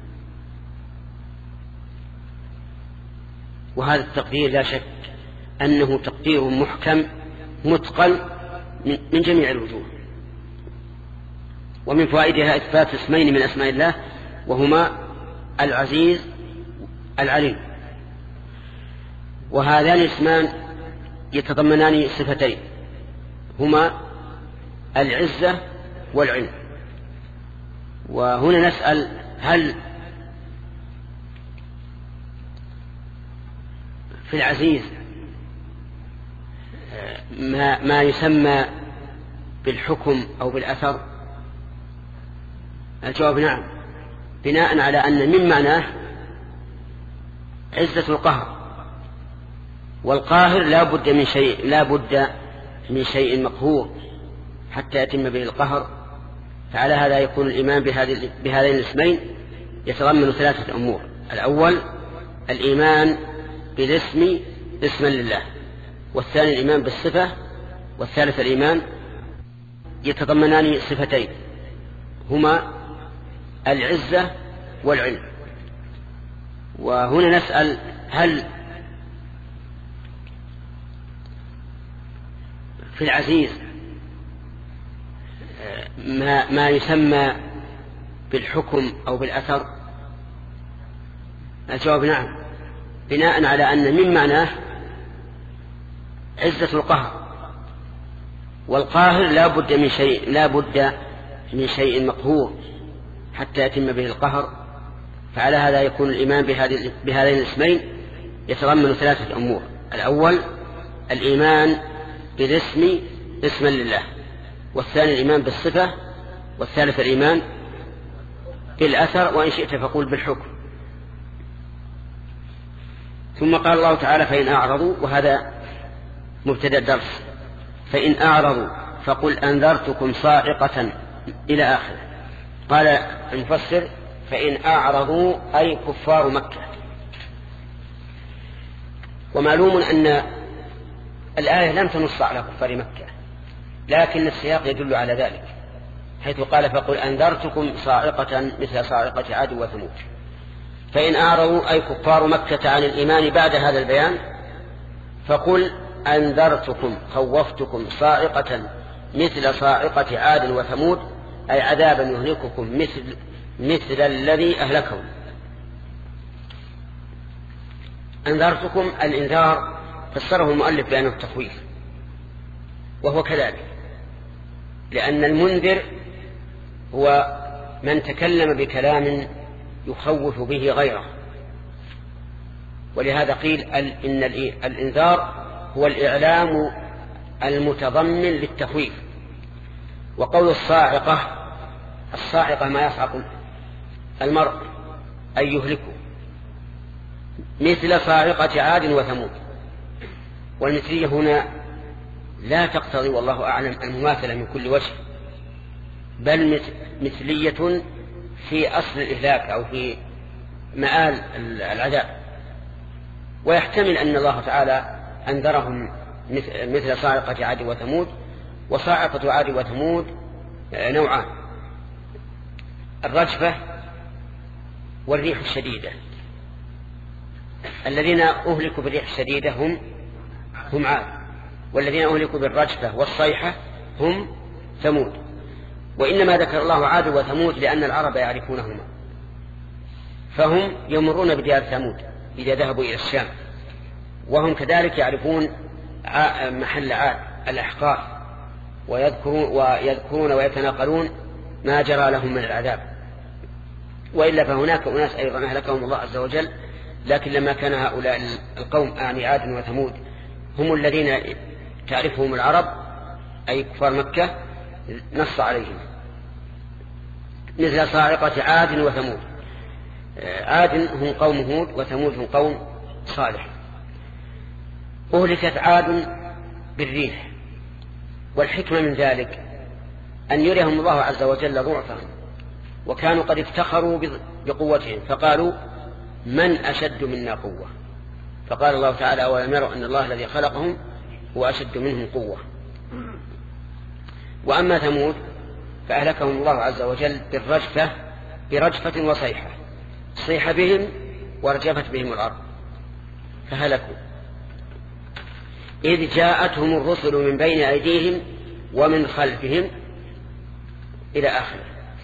وهذا التقدير لا شك أنه تقدير محكم متقن من جميع الوجوه. ومن فوائدها إثبات اسمين من أسماء الله وهما العزيز العليم. وهذان الاسمان يتضمنان صفتين هما العزة والعلم. وهنا نسأل هل في العزيز ما, ما يسمى بالحكم أو بالأثر؟ الجواب نعم، بناء على أن من معناه عزة القهر، والقاهر لا بد من شيء لا بد من شيء مقهور حتى يتم به القهر. فعلى هذا يكون الإيمان بهذين الاسمين يتضمن ثلاثة أمور: الأول الإيمان بالاسم اسما لله، والثاني الإيمان بالصفة، والثالث الإيمان يتضمنان صفتين هما العزة والعلم. وهنا نسأل هل في العزيز ما, ما يسمى بالحكم أو بالأثر؟ الجواب نعم، بناء على أن من معناه عزة القهر، والقاهر لا بد من شيء لا بد من شيء مقهور حتى يتم به القهر. فعلى هذا يكون الإيمان بهذين الاسمين يتضمن ثلاثة أمور: الأول الإيمان بالاسم اسما لله، والثاني الإيمان بالصفة، والثالث الإيمان بالأثر، وإن شئت فقول بالحكم. ثم قال الله تعالى: فإن أعرضوا، وهذا مبتدأ الدرس، فإن أعرضوا فقل أنذرتكم صاعقة إلى آخره. قال المفسر: فإن أعرضوا أي كفار مكة. ومعلوم أن الآية لم تنص على كفار مكة، لكن السياق يدل على ذلك، حيث قال: فقل أنذرتكم صاعقة مثل صاعقة عاد وثمود. فإن أعرضوا أي كفار مكة عن الإيمان بعد هذا البيان، فقل أنذرتكم خوفتكم صاعقة مثل صاعقة عاد وثمود، أي عذابا يهلككم مثل مثل الذي أهلكهم. أنذرتكم الإنذار فسره المؤلف بأنه التخويف، وهو كذلك، لأن المنذر هو من تكلم بكلام يخوف به غيره، ولهذا قيل إن الإنذار هو الإعلام المتضمن للتخويف. وقول الصاعقة، الصاعقة ما يصعق المرء أي يهلكه، مثل صاعقة عاد وثمود. والمثلية هنا لا تقتضي والله أعلم المماثلة من كل وجه، بل مثلية في أصل الإهلاك أو في مآل العذاب. ويحتمل أن الله تعالى أنذرهم مثل صاعقة عاد وثمود. وصاعقة عاد وثمود نوعان: الرجفة والريح الشديدة. الذين أهلكوا بالريح الشديدة هم هم عاد، والذين أهلكوا بالرجفة والصيحة هم ثمود. وإنما ذكر الله عاد وثمود لأن العرب يعرفونهما، فهم يمرون بديار ثمود إذا ذهبوا إلى الشام، وهم كذلك يعرفون محل عاد الأحقاف، ويذكرون, ويذكرون ويتناقلون ما جرى لهم من العذاب. وإلا فهناك أناس أيضا أهلكهم الله عز وجل، لكن لما كان هؤلاء القوم أعني عاد وثمود هم الذين تعرفهم العرب أي كفار مكة، نص عليهم مثل صاعقة عاد وثمود. عاد هم قوم هود، وثمود هم قوم صالح. أهلكت عاد بالريح، والحكمة من ذلك أن يريهم الله عز وجل ضعفهم، وكانوا قد افتخروا بقوتهم فقالوا: من أشد منا قوة؟ فقال الله تعالى: أولم يروا أن الله الذي خلقهم هو أشد منهم قوة. وأما ثمود فأهلكهم الله عز وجل بالرجفة برجفة وصيحة، صيح بهم ورجفت بهم الأرض فهلكوا، إذ جاءتهم الرسل من بين أيديهم ومن خلفهم إلى آخره.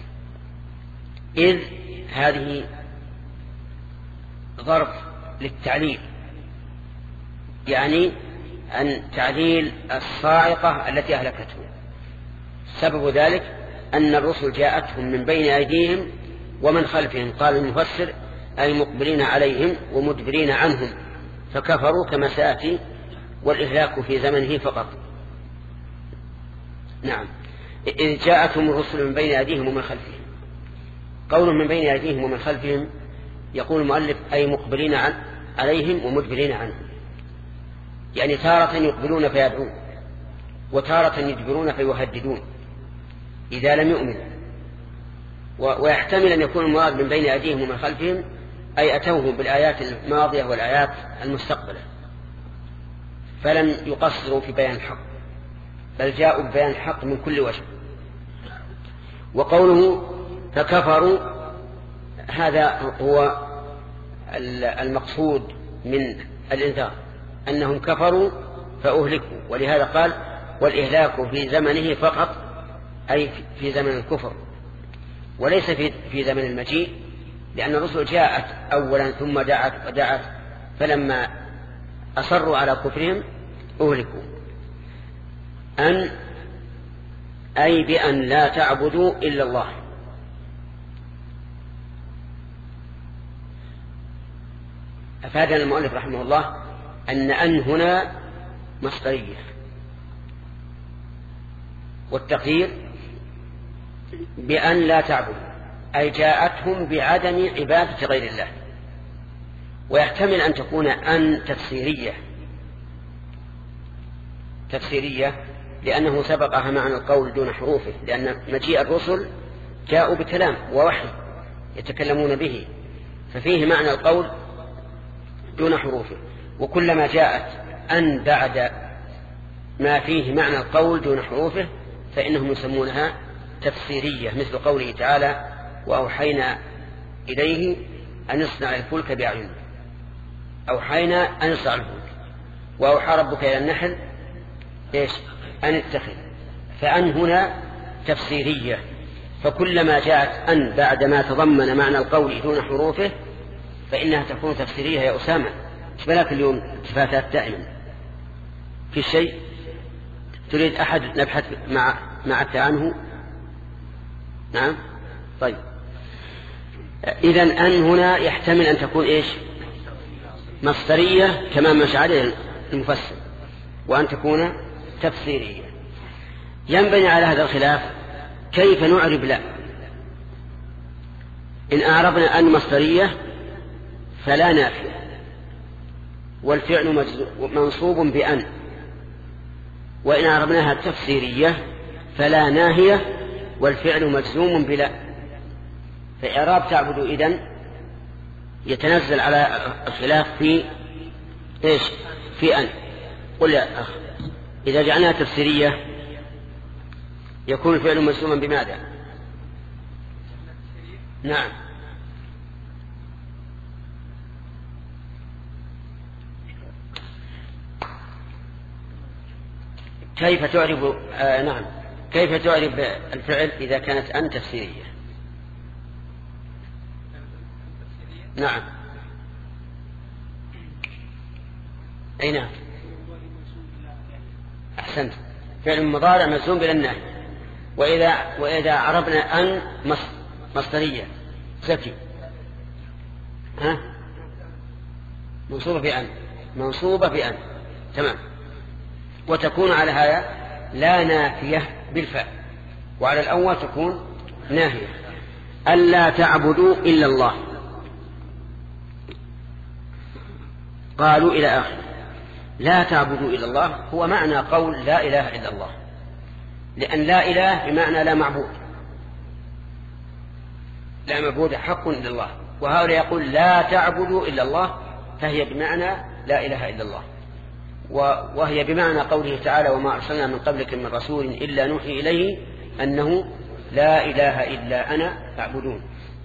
إذ هذه ظرف للتعليل، يعني أن تعديل الصاعقة التي أهلكته. سبب ذلك أن الرسل جاءتهم من بين أيديهم ومن خلفهم، قال المفسر أي مقبلين عليهم ومدبرين عنهم فكفروا كما سيأتي، والإهلاك في زمنه فقط. نعم، إذ جاءتهم الرسل من بين أيديهم ومن خلفهم. قول من بين أيديهم ومن خلفهم يقول المؤلف أي مقبلين عن عليهم ومدبرين عنهم، يعني تارة يقبلون فيدعون وتارة يدبرون فيهددون إذا لم يؤمنوا. ويحتمل أن يكون المراد من بين أيديهم ومن خلفهم أي أتوهم بالآيات الماضية والآيات المستقبلة فلم يقصروا في بيان الحق، بل جاءوا ببيان الحق من كل وجه. وقوله فكفروا هذا هو المقصود من الإنذار، أنهم كفروا فأهلكوا، ولهذا قال والإهلاك في زمنه فقط، أي في زمن الكفر وليس في في زمن المجيء، لأن الرسل جاءت أولا ثم دعت ودعت، فلما أصروا على كفرهم أهلكوا. أن أي بأن لا تعبدوا إلا الله. أفادنا المؤلف رحمه الله أن أن هنا مصدرية، والتقدير بأن لا تعبدوا أي جاءتهم بعدم عبادة غير الله. ويحتمل أن تكون أن تفسيرية تفسيرية لأنه سبقها معنى القول دون حروفه، لأن مجيء الرسل جاءوا بكلام ووحي يتكلمون به، ففيه معنى القول دون حروفه. وكلما جاءت أن بعد ما فيه معنى القول دون حروفه فإنهم يسمونها تفسيرية، مثل قوله تعالى وأوحينا إليه أن يصنع الفلك بأعيننا، أوحينا أن يصنع الفلك، وأوحى ربك إلى النحل إيش أن اتخذ. فأن هنا تفسيرية، فكلما جاءت أن بعد ما تضمن معنى القول دون حروفه فإنها تكون تفسيرية. يا أسامة بلاك اليوم التفاتات دائما في الشيء، تريد أحد نبحث مع معك عنه؟ نعم طيب. إذن أن هنا يحتمل أن تكون إيش مصدرية كما مشى عليه المفسر، وأن تكون تفسيرية. ينبني على هذا الخلاف كيف نعرب لا. إن أعربنا أن مصدرية فلا نافية، والفعل منصوب بأن. وإن أعربناها تفسيرية فلا ناهية، والفعل مجزوم بلا. فإعراب تعبد إذن يتنزل على الخلاف في إيش في أن. قل يا أخ إذا جعلناها تفسيرية يكون الفعل مجزوما بماذا؟ نعم كيف تعرب آه نعم كيف تعرب الفعل إذا كانت أن تفسيرية؟ نعم أي نعم أحسنت، فعل مضارع مجزوم بلا النهي. وإذا وإذا عربنا أن مصدرية زكي ها منصوبة بأن منصوبة بأن تمام. وتكون على هذا لا نافية بالفاء، وعلى الأول تكون ناهية. ألا تعبدوا إلا الله، قالوا إلى آخر. لا تعبدوا إلا الله هو معنى قول لا إله إلا الله، لأن لا إله بمعنى لا معبود، لا معبود حق إلا الله. وهؤلاء يقول لا تعبدوا إلا الله، فهي بمعنى لا إله إلا الله، وهي بمعنى قوله تعالى وما أرسلنا من قبلك من رسول إلا نوحي إليه أنه لا إله إلا أنا فاعبدون.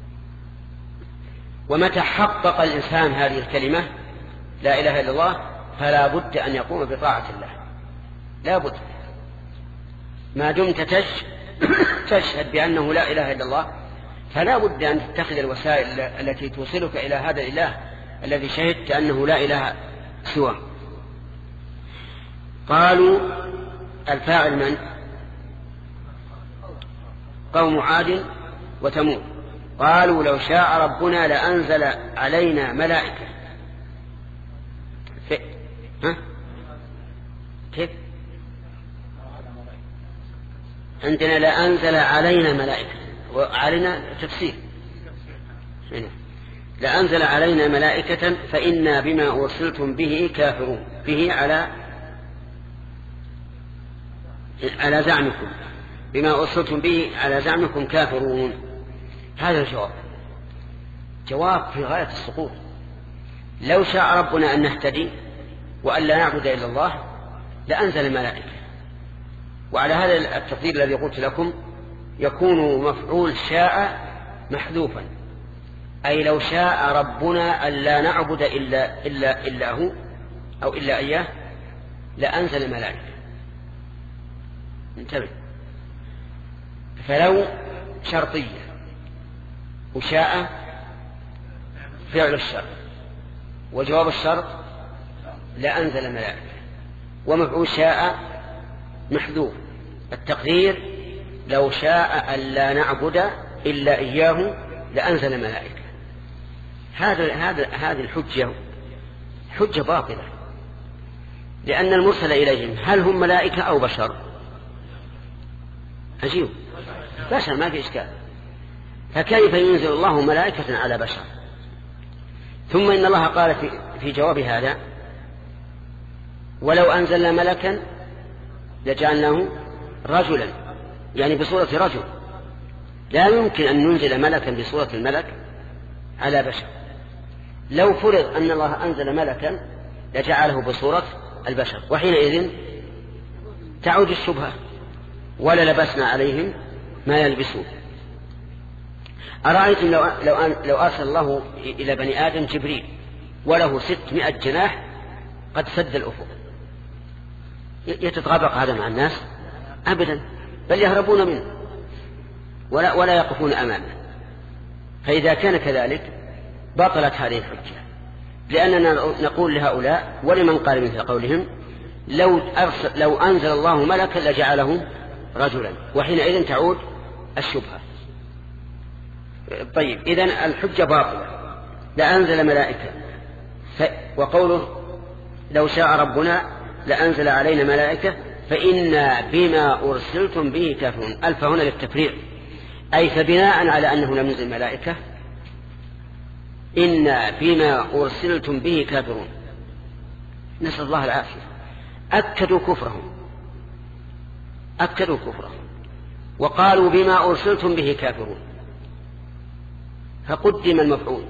ومتى حقق الإنسان هذه الكلمة لا إله إلا الله فلا بد أن يقوم بطاعة الله، لا بد. ما دمت تشهد بأنه لا إله إلا الله فلا بد أن تتخذ الوسائل التي توصلك إلى هذا الإله الذي شهدت أنه لا إله سواه. قالوا الفاعل من؟ قوم عاد وثمود. قالوا لو شاء ربنا لأنزل علينا ملائكة. في... ها؟ كيف؟ عندنا لأنزل علينا ملائكة، وعلينا تفسير هنا. لأنزل علينا ملائكة فإنا بما أرسلتم به كافرون. به على على زعمكم، بما أرسلتم به على زعمكم كافرون. هذا الجواب جواب في غاية السقوط. لو شاء ربنا أن نهتدي وأن لا نعبد إلا الله لأنزل الملائكة. وعلى هذا التقدير الذي قلت لكم يكون مفعول شاء محذوفا، أي لو شاء ربنا أن لا نعبد إلا, إلا, إلا هو أو إلا إياه لأنزل الملائكة. انتبه. فلو شرطية وشاء فعل الشرط، وجواب الشرط لأنزل الملائكة، ومفعول شاء محذوف. التقدير لو شاء أن لا نعبد إلا إياه لأنزل الملائكة. هذا هذا هذه الحجة حجة باطلة، لأن المرسل إليهم هل هم ملائكة أو بشر؟ عجيب، بشر ما في إشكال، فكيف ينزل الله ملائكة على بشر؟ ثم إن الله قال في, في جواب هذا ولو أنزلنا ملكا لجعلناه رجلا، يعني بصورة رجل. لا يمكن أن ننزل ملكا بصورة الملك على بشر. لو فرض أن الله أنزل ملكا لجعله بصورة البشر، وحينئذ تعود الشبهة ولا لبسنا عليهم ما يلبسون. أرأيتم لو, لو, لو أرسل الله إلى بني آدم جبريل وله ستمائة جناح قد سد الأفق، يتطابق هذا مع الناس؟ أبدا، بل يهربون منه ولا, ولا يقفون أمامه. فإذا كان كذلك بطلت هذه الحجة، لأننا نقول لهؤلاء ولمن قال مثل قولهم لو, أرسل لو أنزل الله ملكا لجعله رجلا، وحينئذ تعود الشبهة. طيب، إذن الحجة باطلة. لأنزل ملائكة، وقوله لو شاء ربنا لأنزل علينا ملائكة فإنا بما أرسلتم به كافرون. ألف هنا للتفريع، أي فبناء على أنه لم ينزل ملائكة إنا بما أرسلتم به كافرون. نسأل الله العافية. أكدوا كفرهم أكدوا كفرهم وقالوا بما أرسلتم به كافرون، فقدم المفعول،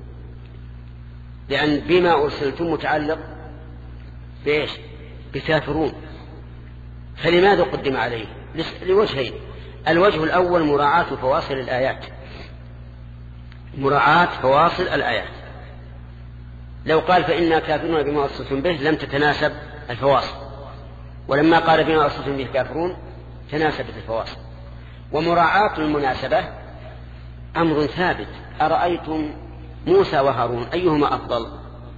لأن بما أرسلتم متعلق بإيش؟ بكافرون. فلماذا قدم عليه؟ لوجهين. الوجه الأول مراعاة فواصل الآيات، مراعاة فواصل الآيات. لو قال فإنا كافرون بما أرسلتم به لم تتناسب الفواصل، ولما قال بما أرسلتم به كافرون تناسبت الفواصل. ومراعاة المناسبة أمر ثابت. أرأيتم موسى وهارون أيهما أفضل؟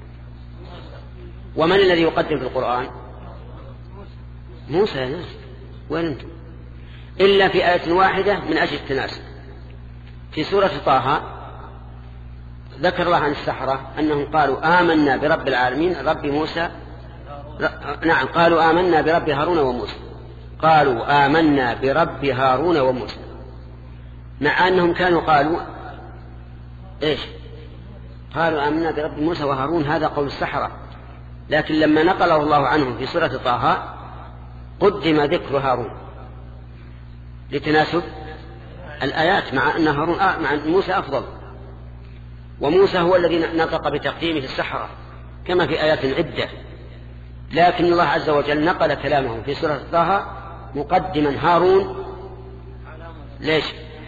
ومن الذي يقدم في القرآن؟ موسى يا ناس، وين أنتم؟ إلا في آية واحدة من أجل التناسب. في سورة طه ذكر الله عن السحرة أنهم قالوا آمنا برب العالمين رب موسى ر... نعم قالوا آمنا برب هارون وموسى، قالوا آمنا برب هارون وموسى، مع أنهم كانوا قالوا إيش؟ قالوا آمنا برب موسى وهارون. هذا قول السحرة، لكن لما نقله الله عنهم في سورة طه قدم ذكر هارون لتناسب الآيات، مع أن هارون آه مع موسى أفضل، وموسى هو الذي نطق بتقديمه السحرة كما في آيات عدة. لكن الله عز وجل نقل كلامه في سورة طه مقدما هارون. ليش؟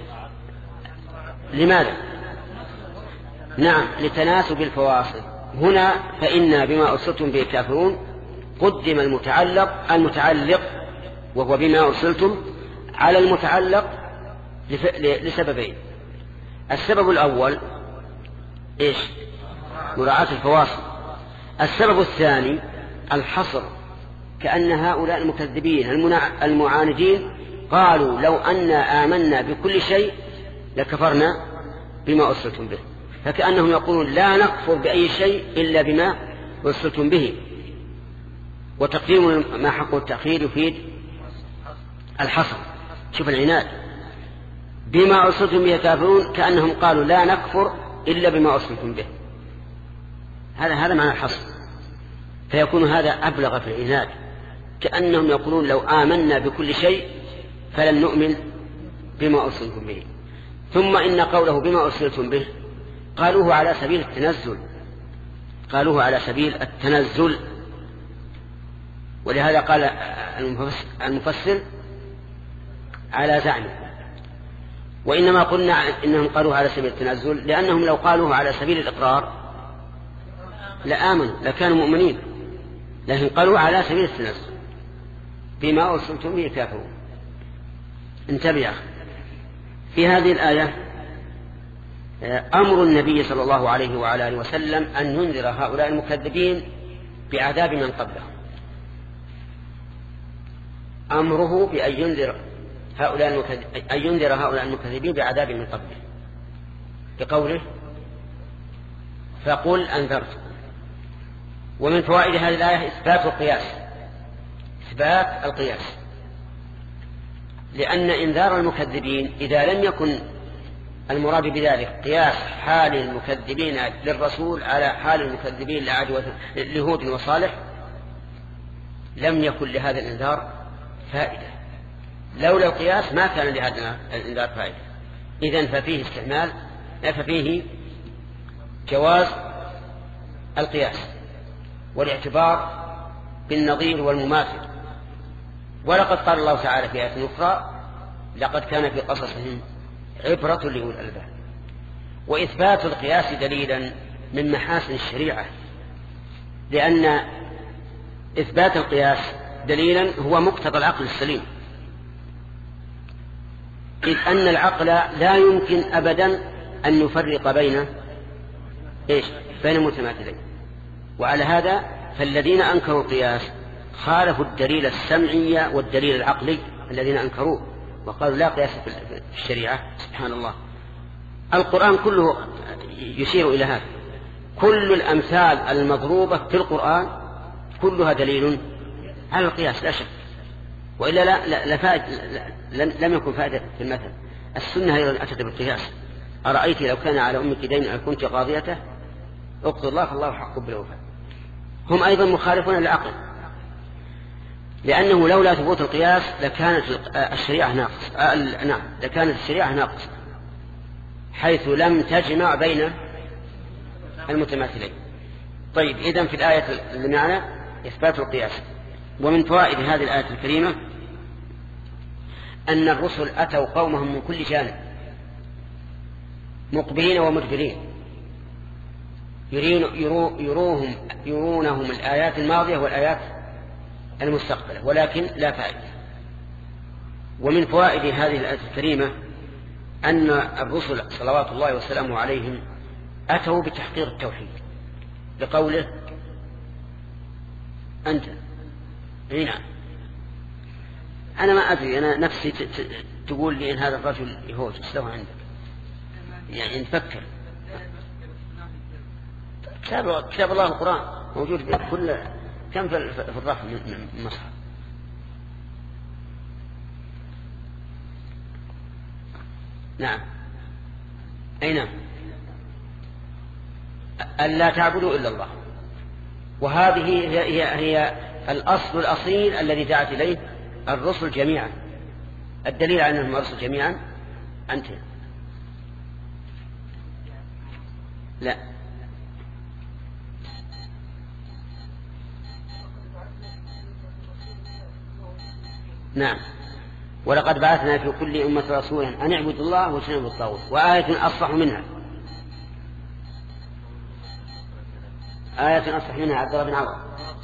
لماذا؟ نعم، لتناسب الفواصل. هنا فإنا بما أرسلتم به كافرون قدم المتعلق المتعلق وهو بما أرسلتم على المتعلق لسببين. السبب الأول إيش؟ مراعاة الفواصل. السبب الثاني الحصر كأن هؤلاء المكذبين المعاندين قالوا لو أننا آمنا بكل شيء لكفرنا بما أرسلتم به، فكأنهم يقولون لا نكفر بأي شيء إلا بما أرسلتم به. وتقديم ما حق التأخير يفيد الحصر. شوف العناد، بما أرسلتم به كافرون، كأنهم قالوا لا نكفر إلا بما أرسلتم به. هذا هذا معنى الحصر، فيكون هذا أبلغ في العناد، كأنهم يقولون لو آمنا بكل شيء فلن نؤمن بما أرسلتم به. ثم إن قوله بما أرسلتم به قالوه على سبيل التنزل، قالوه على سبيل التنزل، ولهذا قال المفسر على زعمه. وإنما قلنا إنهم قالوه على سبيل التنزل لأنهم لو قالوه على سبيل الإقرار لآمنوا لكانوا مؤمنين، لكن قالوا على سبيل التنزل بما أرسلتم به كافرون. انتبه في هذه الآية أمر النبي صلى الله عليه وعلى آله وسلم أن ينذر هؤلاء المكذبين بعذاب من قبلهم. أمره بأن ينذر هؤلاء أن ينذر هؤلاء المكذبين بعذاب من قبله بقوله فقل أنذرت. ومن فوائد هذه الآية إثبات القياس، إثبات القياس، لأن إنذار المكذبين إذا لم يكن المراد بذلك قياس حال المكذبين للرسول على حال المكذبين لهود وصالح لم يكن لهذا الإنذار فائدة. لولا القياس ما كان لهذا الإنذار فائدة. إذن ففيه استعمال ففيه جواز القياس والاعتبار بالنظير والمماثل. ولقد قال الله تعالى في آية أخرى لقد كان في قصصهم عبرة لأولي الألباب. وإثبات القياس دليلا من محاسن الشريعة، لأن إثبات القياس دليلا هو مقتضى العقل السليم، إذ أن العقل لا يمكن أبدا أن يفرق بين إيش بين متماثلين. وعلى هذا فالذين أنكروا القياس خالفوا الدليل السمعي والدليل العقلي الذين أنكروه وقالوا لا قياس في الشريعة. سبحان الله، القرآن كله يشير إلى هذا. كل الأمثال المضروبة في القرآن كلها دليل على القياس لا شك، وإلا لا, لا, لا فائد لا لم يكن فائدة في المثل. السنة أيضا أتت بالقياس. أرأيت لو كان على أمك دين أن كنت قاضيته اقضي الله فالله حق بالوفاء. هم أيضا مخالفون للعقل، لأنه لولا ثبوت القياس لكانت الشريعة ناقصة. آه نعم لكانت الشريعة ناقصة حيث لم تجمع بين المتماثلين. طيب إذن في الآية اللي معنا إثبات القياس. ومن فوائد هذه الآية الكريمة أن الرسل أتوا قومهم من كل جانب مقبلين ومدبرين يرو يروهم يرونهم الآيات الماضية والآيات المستقبلة، ولكن لا فائدة. ومن فوائد هذه الآية الكريمة أن الرسل صلوات الله وسلامه عليهم أتوا بتحقيق التوحيد بقوله أنت هنا. أنا ما أدري، أنا نفسي تقول لي إن هذا الرجل يهود استوى عندك، يعني نفكر. كتاب, كتاب الله القرآن موجود في كل كم في الرف من مصر. نعم أي نعم ألا تعبدوا إلا الله. وهذه هي, هي, هي الأصل الأصيل الذي دعت إليه الرسل جميعا. الدليل على أنهم الرسل جميعا أنت لا نعم ولقد بعثنا في كل أمة رسولا أن اعبدوا الله واجتنبوا الطاغوت. وآية أصح منها آية أصح منها عبد الله بن عمرو.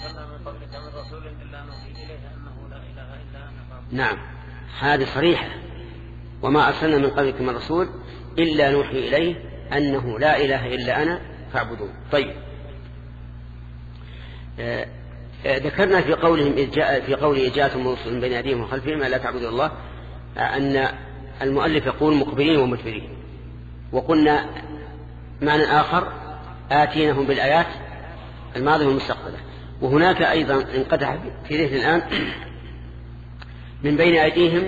نعم هذه صريحة، وما أرسلنا من قبلك من رسول إلا نوحي إليه أنه لا إله إلا أنا فاعبدون. طيب ذكرنا في قولهم إذ جاء في قوله جاءتهم رسل من بين أيديهم وخلفهم ألا تعبدوا الله أن المؤلف يقول مقبلين ومدبرين، وقلنا معنى آخر آتينهم بالآيات الماضية والمستقبلة. وهناك أيضا انقدح في ذهن الآن من بين أيديهم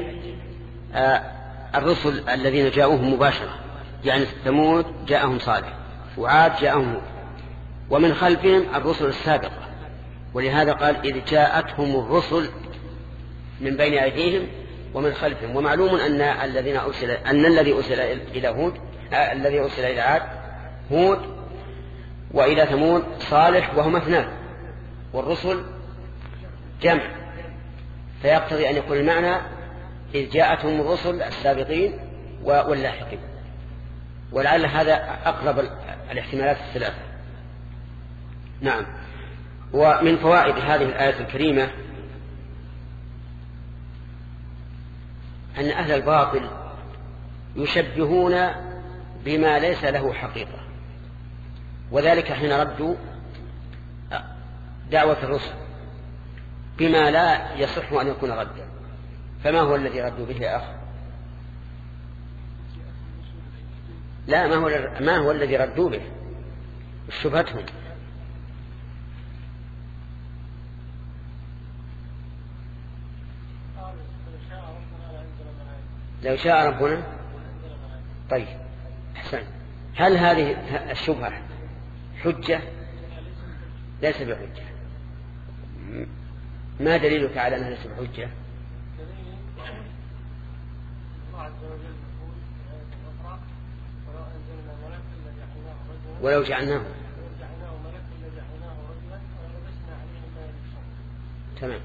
الرسل الذين جاءوهم مباشرة، يعني ثمود جاءهم صالح وعاد جاءهم هود، ومن خلفهم الرسل السابقة، ولهذا قال إذ جاءتهم الرسل من بين أيديهم ومن خلفهم. ومعلوم أن الذين أرسل أن الذي أرسل إلى هود آه الذي أرسل إلى عاد هود، وإلى ثمود صالح، وهم اثنان، والرسل جمع، فيقتضي أن يكون المعنى إذ جاءتهم الرسل السابقين واللاحقين، ولعل هذا أقرب الاحتمالات الثلاثة. نعم. ومن فوائد هذه الآية الكريمة أن أهل الباطل يشبهون بما ليس له حقيقة، وذلك حين ردوا دعوة الرسل بما لا يصح أن يكون ردا. فما هو الذي ردوا به يا أخ؟ لا، ما هو, ما هو الذي ردوا به؟ شبهتهم. لو شاء ربنا. طيب أحسن. هل هذه الشبهة حجة؟ ليس بحجة. ما دليلك على أنها ليس بحجة؟ ولو جعلناه تمام.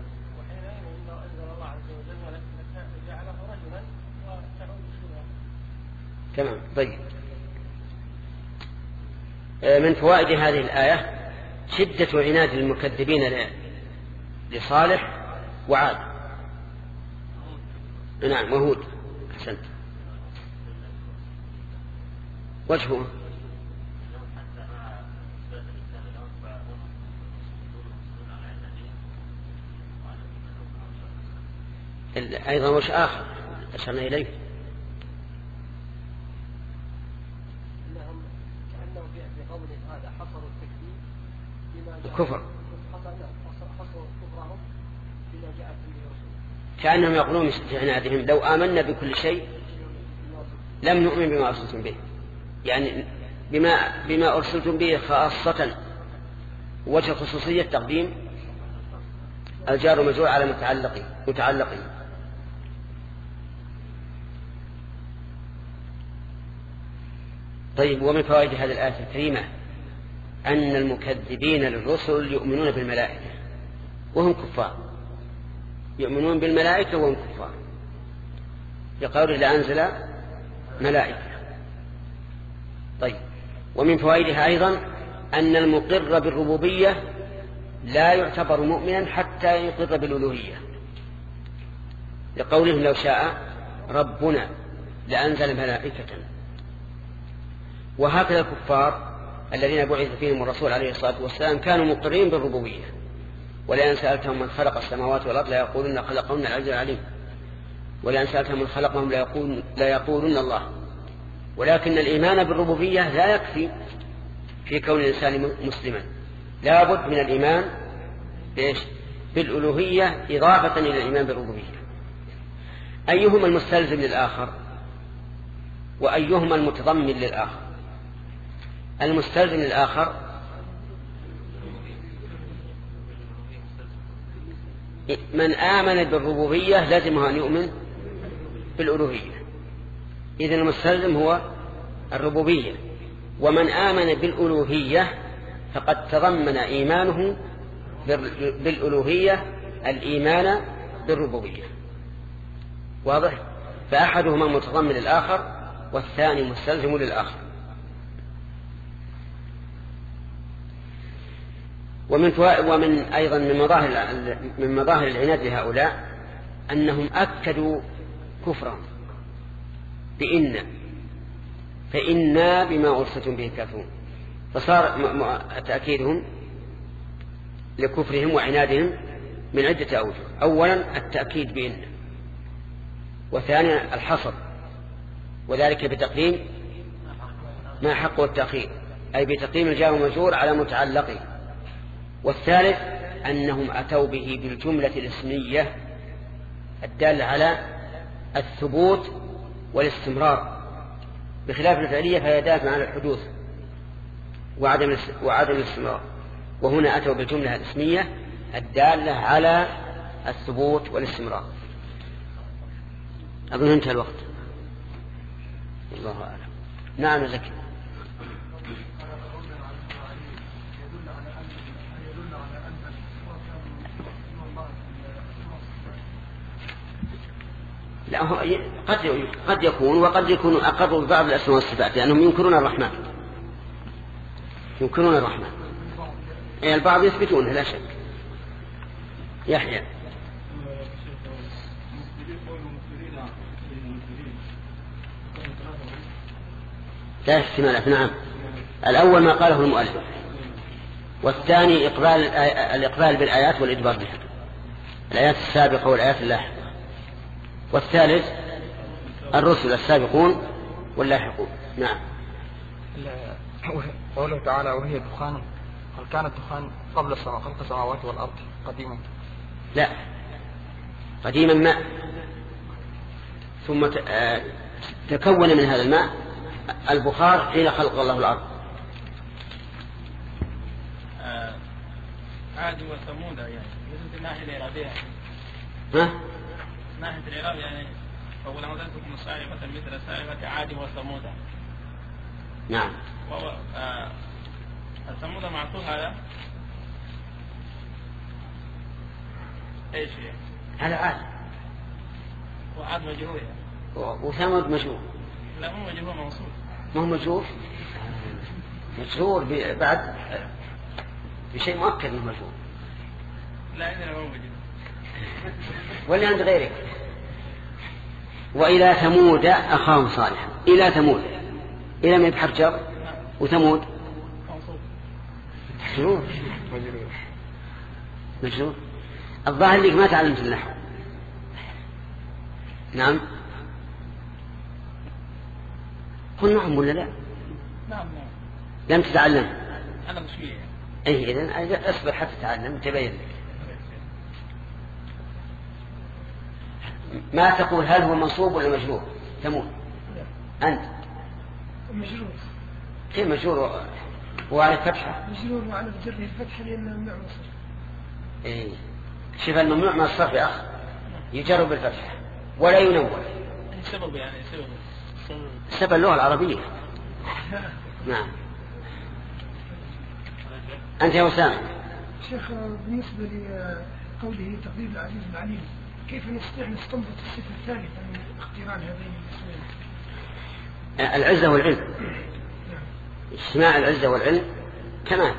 تمام. طيب. من فوائد هذه الآية شدة عناد المكذبين لصالح وعاد. نعم وهود. أحسنت. وجهه أيضا وش آخر أشرنا إليه الكفر، كأنهم يقولون في عنادهم لو آمنا بكل شيء لم نؤمن بما أرسلتم به، يعني بما, بما أرسلتم به خاصة. وجه خصوصية تقديم الجار ومجرور على متعلقين متعلقين. طيب. ومن فوائد هذه الآية الكريمة أن المكذبين للرسل يؤمنون بالملائكة وهم كفار، يؤمنون بالملائكة وهم كفار، يقول لأنزل ملائكة. طيب. ومن فوائدها أيضا أن المقر بالربوبية لا يعتبر مؤمنا حتى يقر بالألوهية، لقولهم لو شاء ربنا لأنزل ملائكة. وهكذا الكفار الذين بعث فيهم الرسول عليه الصلاة والسلام كانوا مقرين بالربوبية، ولأن سألتهم من خلق السماوات والأرض لا يقولون خلقهن العزيز العليم، ولأن سألتهم من خلقهم لا يقولون, لا يقولون الله. ولكن الإيمان بالربوبية لا يكفي في كون الإنسان مسلما، لا بد من الإيمان بالألوهية إضافة إلى الإيمان بالربوبية. أيهما المستلزم للآخر وأيهما المتضمن للآخر؟ المستلزم للآخر من آمن بالربوبية لازمه أن يؤمن بالألوهية، إذن المستلزم هو الربوبية. ومن آمن بالألوهية فقد تضمن إيمانه بالألوهية الإيمان بالربوبية. واضح؟ فأحدهما متضمن للآخر والثاني مستلزم للآخر. ومن ومن أيضا من مظاهر من مظاهر العناد لهؤلاء أنهم أكدوا كفرا بإن فإنا بما أرسلتم به كافرون، فصار تأكيدهم لكفرهم وعنادهم من عدة أوجه. أولا التأكيد بإن، وثانيا الحصر، وذلك بتقديم ما حقه التأخير، أي بتقديم الجار والمجرور على متعلقه. والثالث أنهم أتوا به بالجملة الاسمية الدالة على الثبوت والاستمرار، بخلاف الفعلية فهي دالة على الحدوث وعدم وعدم الاستمرار. وهنا أتوا بالجملة الاسمية الدالة على الثبوت والاستمرار. أظن انتهى الوقت. الله أعلم. نعم زكي. لا قد قد يكون وقد يكون أقروا ببعض الأسماء والصفات لأنهم ينكرون الرحمن، ينكرون الرحمن. يعني البعض يثبتونه لا شك. يحيى. لا احتمالات. نعم. الأول ما قاله المؤلف، والثاني إقبال الإقبال بالآيات والإدبار بها، الآيات السابقة والآيات اللاحقة. والثالث الرسل السابقون واللاحقون. نعم. قوله تعالى وهي دخان، هل كانت دخان قبل السماء خلق السماوات والأرض قديما؟ لا، قديما ماء ثم تكون من هذا الماء البخار حين خلق الله الأرض. عاد وثمود يعني مثل الناحية الإعرابية. ها؟ ناحية الإعراب يعني أول ما ذكرتكم الصاعقة مثل صاعقة عاد وثمود. نعم. وهو آه الثمود معطوف هذا ايش يعني؟ على عاد. وعاد مجرور يعني. وثمود مجرور. لا مو مجرور منصوب. ما هو مجرور؟ مجرور بعد بشيء مؤكد انه مجرور. لا عندنا مو مجرور. ولا عند غيرك. وإلى ثمود أخاهم صالحا. إلى ثمود. إلى ما يبحر جر وثمود مجرور. مجرور. الظاهر لك ما تعلمت النحو. نعم. قل نعم ولا لا؟ نعم نعم. لم تتعلم. أنا مش فيه. أي إذن أصبر حتى تتعلم تبين لك. ما تقول هل هو منصوب ولا مجرور؟ ثمود. أنت مجرور. كيف مجرور وعلى الفتحة؟ مجرور وعلى الجر الفتحة لأنه ممنوع من الصرف. إيه. شوف الممنوع من الصرف يا أخ يجر بالفتحة ولا ينون. سبب يعني سبب. سبب اللغة العربية. نعم. أنت يا أسامة. شيخ بالنسبة لقوله تقدير العزيز العليم، كيف نستطيع نستنبط الصفة الثالثة من اقتران هذين الاسمين؟ العزة والعلم. اجتماع العزة والعلم كمان،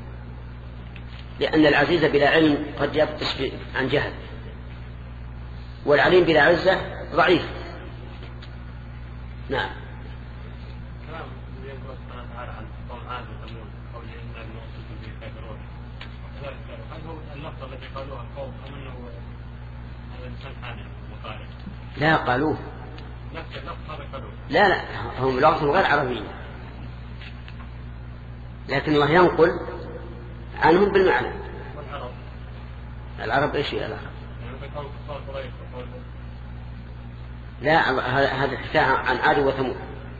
لأن العزيز بلا علم قد يبطش عن جهل، والعليم بلا عزة ضعيف. نعم. كلام يقول سبحانه وتعالى عن قوم عاد وثمود قوله إنا بنقصكم به كافرون، هل هو اللفظ الذي قالوها القوم أم أنه هذا الإنسان حامل وقارئ؟ لا قالوه. نفس اللفظ هذا قالوه. لا لا هم لغة غير عربية، لكن الله ينقل عنهم بالمعنى. والعرب العرب ايش هي العرب؟ يعني بقول كفار قريش وقول لا هذا الحكاية عن عاد وثمود،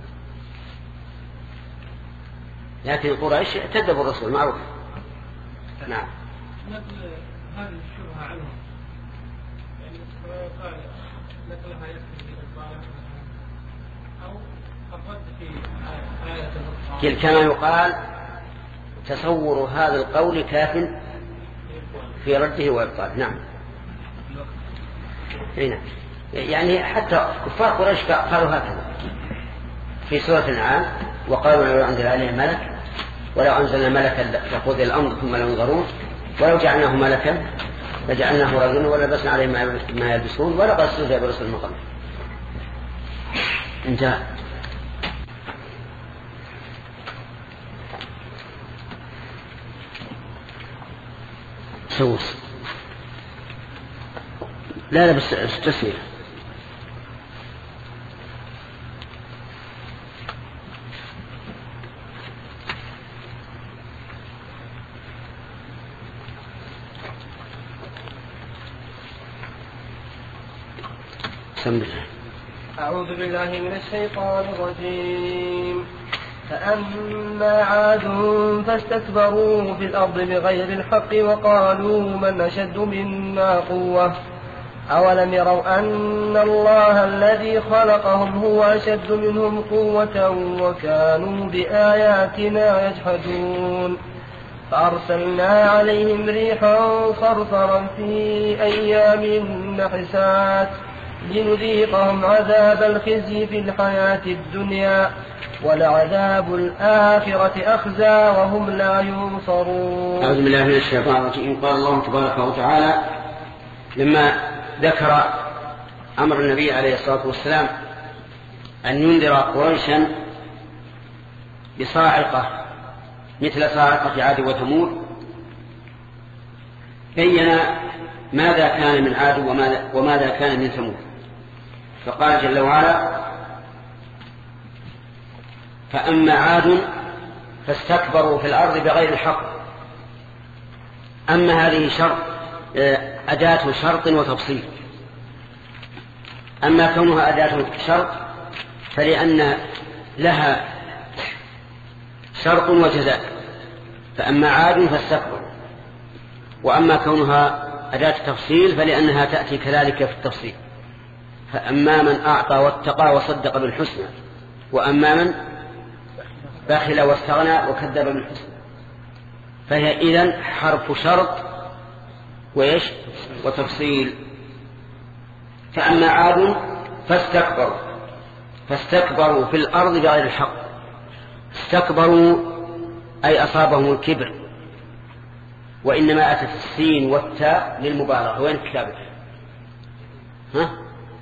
لكن قريش كذبوا الرسول معروف. نعم. نقل هذه الشبهة عنهم يعني قال نقلها يكفي في الإخبار أو الرد في آية كل كما يقال تصور هذا القول كاف في رده وإبطاله. نعم. هنا يعني حتى كفار قريش قالوا هكذا في سورة الأنعام، وقالوا لو أنزل عليه ملك ولو أنزلنا ملكا لقضي الأمر ثم لا ينظرون ولو جعلناه ملكا لجعلناه رجلا ولبسنا عليه ما يلبسون ولقد استهزئ برسل من قبل. انتهى. تسوس لا لا بس التسوية. أعوذ بالله من الشيطان الرجيم. فأما عاد فاستكبروا في الأرض بغير الحق وقالوا من أشد منا قوة أولم يروا أن الله الذي خلقهم هو أشد منهم قوة وكانوا بآياتنا يجحدون. فأرسلنا عليهم ريحا صرصرا في أيام نحسات لنذيقهم عذاب الخزي في الحياة الدنيا ولعذاب الآخرة أخزى وهم لا ينصرون. أعوذ بالله من الشيطان الرجيم. قال الله تبارك وتعالى لما ذكر أمر النبي عليه الصلاة والسلام أن ينذر قريشا بصاعقة مثل صاعقة عاد وثمود بين ماذا كان من عاد وماذا, وماذا كان من ثمود. فقال جل وعلا فأما عاد فاستكبروا في الأرض بغير الحق. أما هذه شرط أداة شرط وتفصيل. أما كونها أداة شرط فلأن لها شرط وجزاء. فأما عاد فاستكبروا. وأما كونها أداة تفصيل فلأنها تأتي كذلك في التفصيل. فأما من أعطى واتقى وصدق بالحسنى وأما من بخل واستغنى وكذب بالحسنى. فهي إذن حرف شرط وإيش وتفصيل. فأما عاد فاستكبروا فاستكبروا في الأرض بغير الحق. استكبروا أي أصابهم الكبر. وإنما أتت السين والتاء للمبالغة. وين كتابك؟ ها؟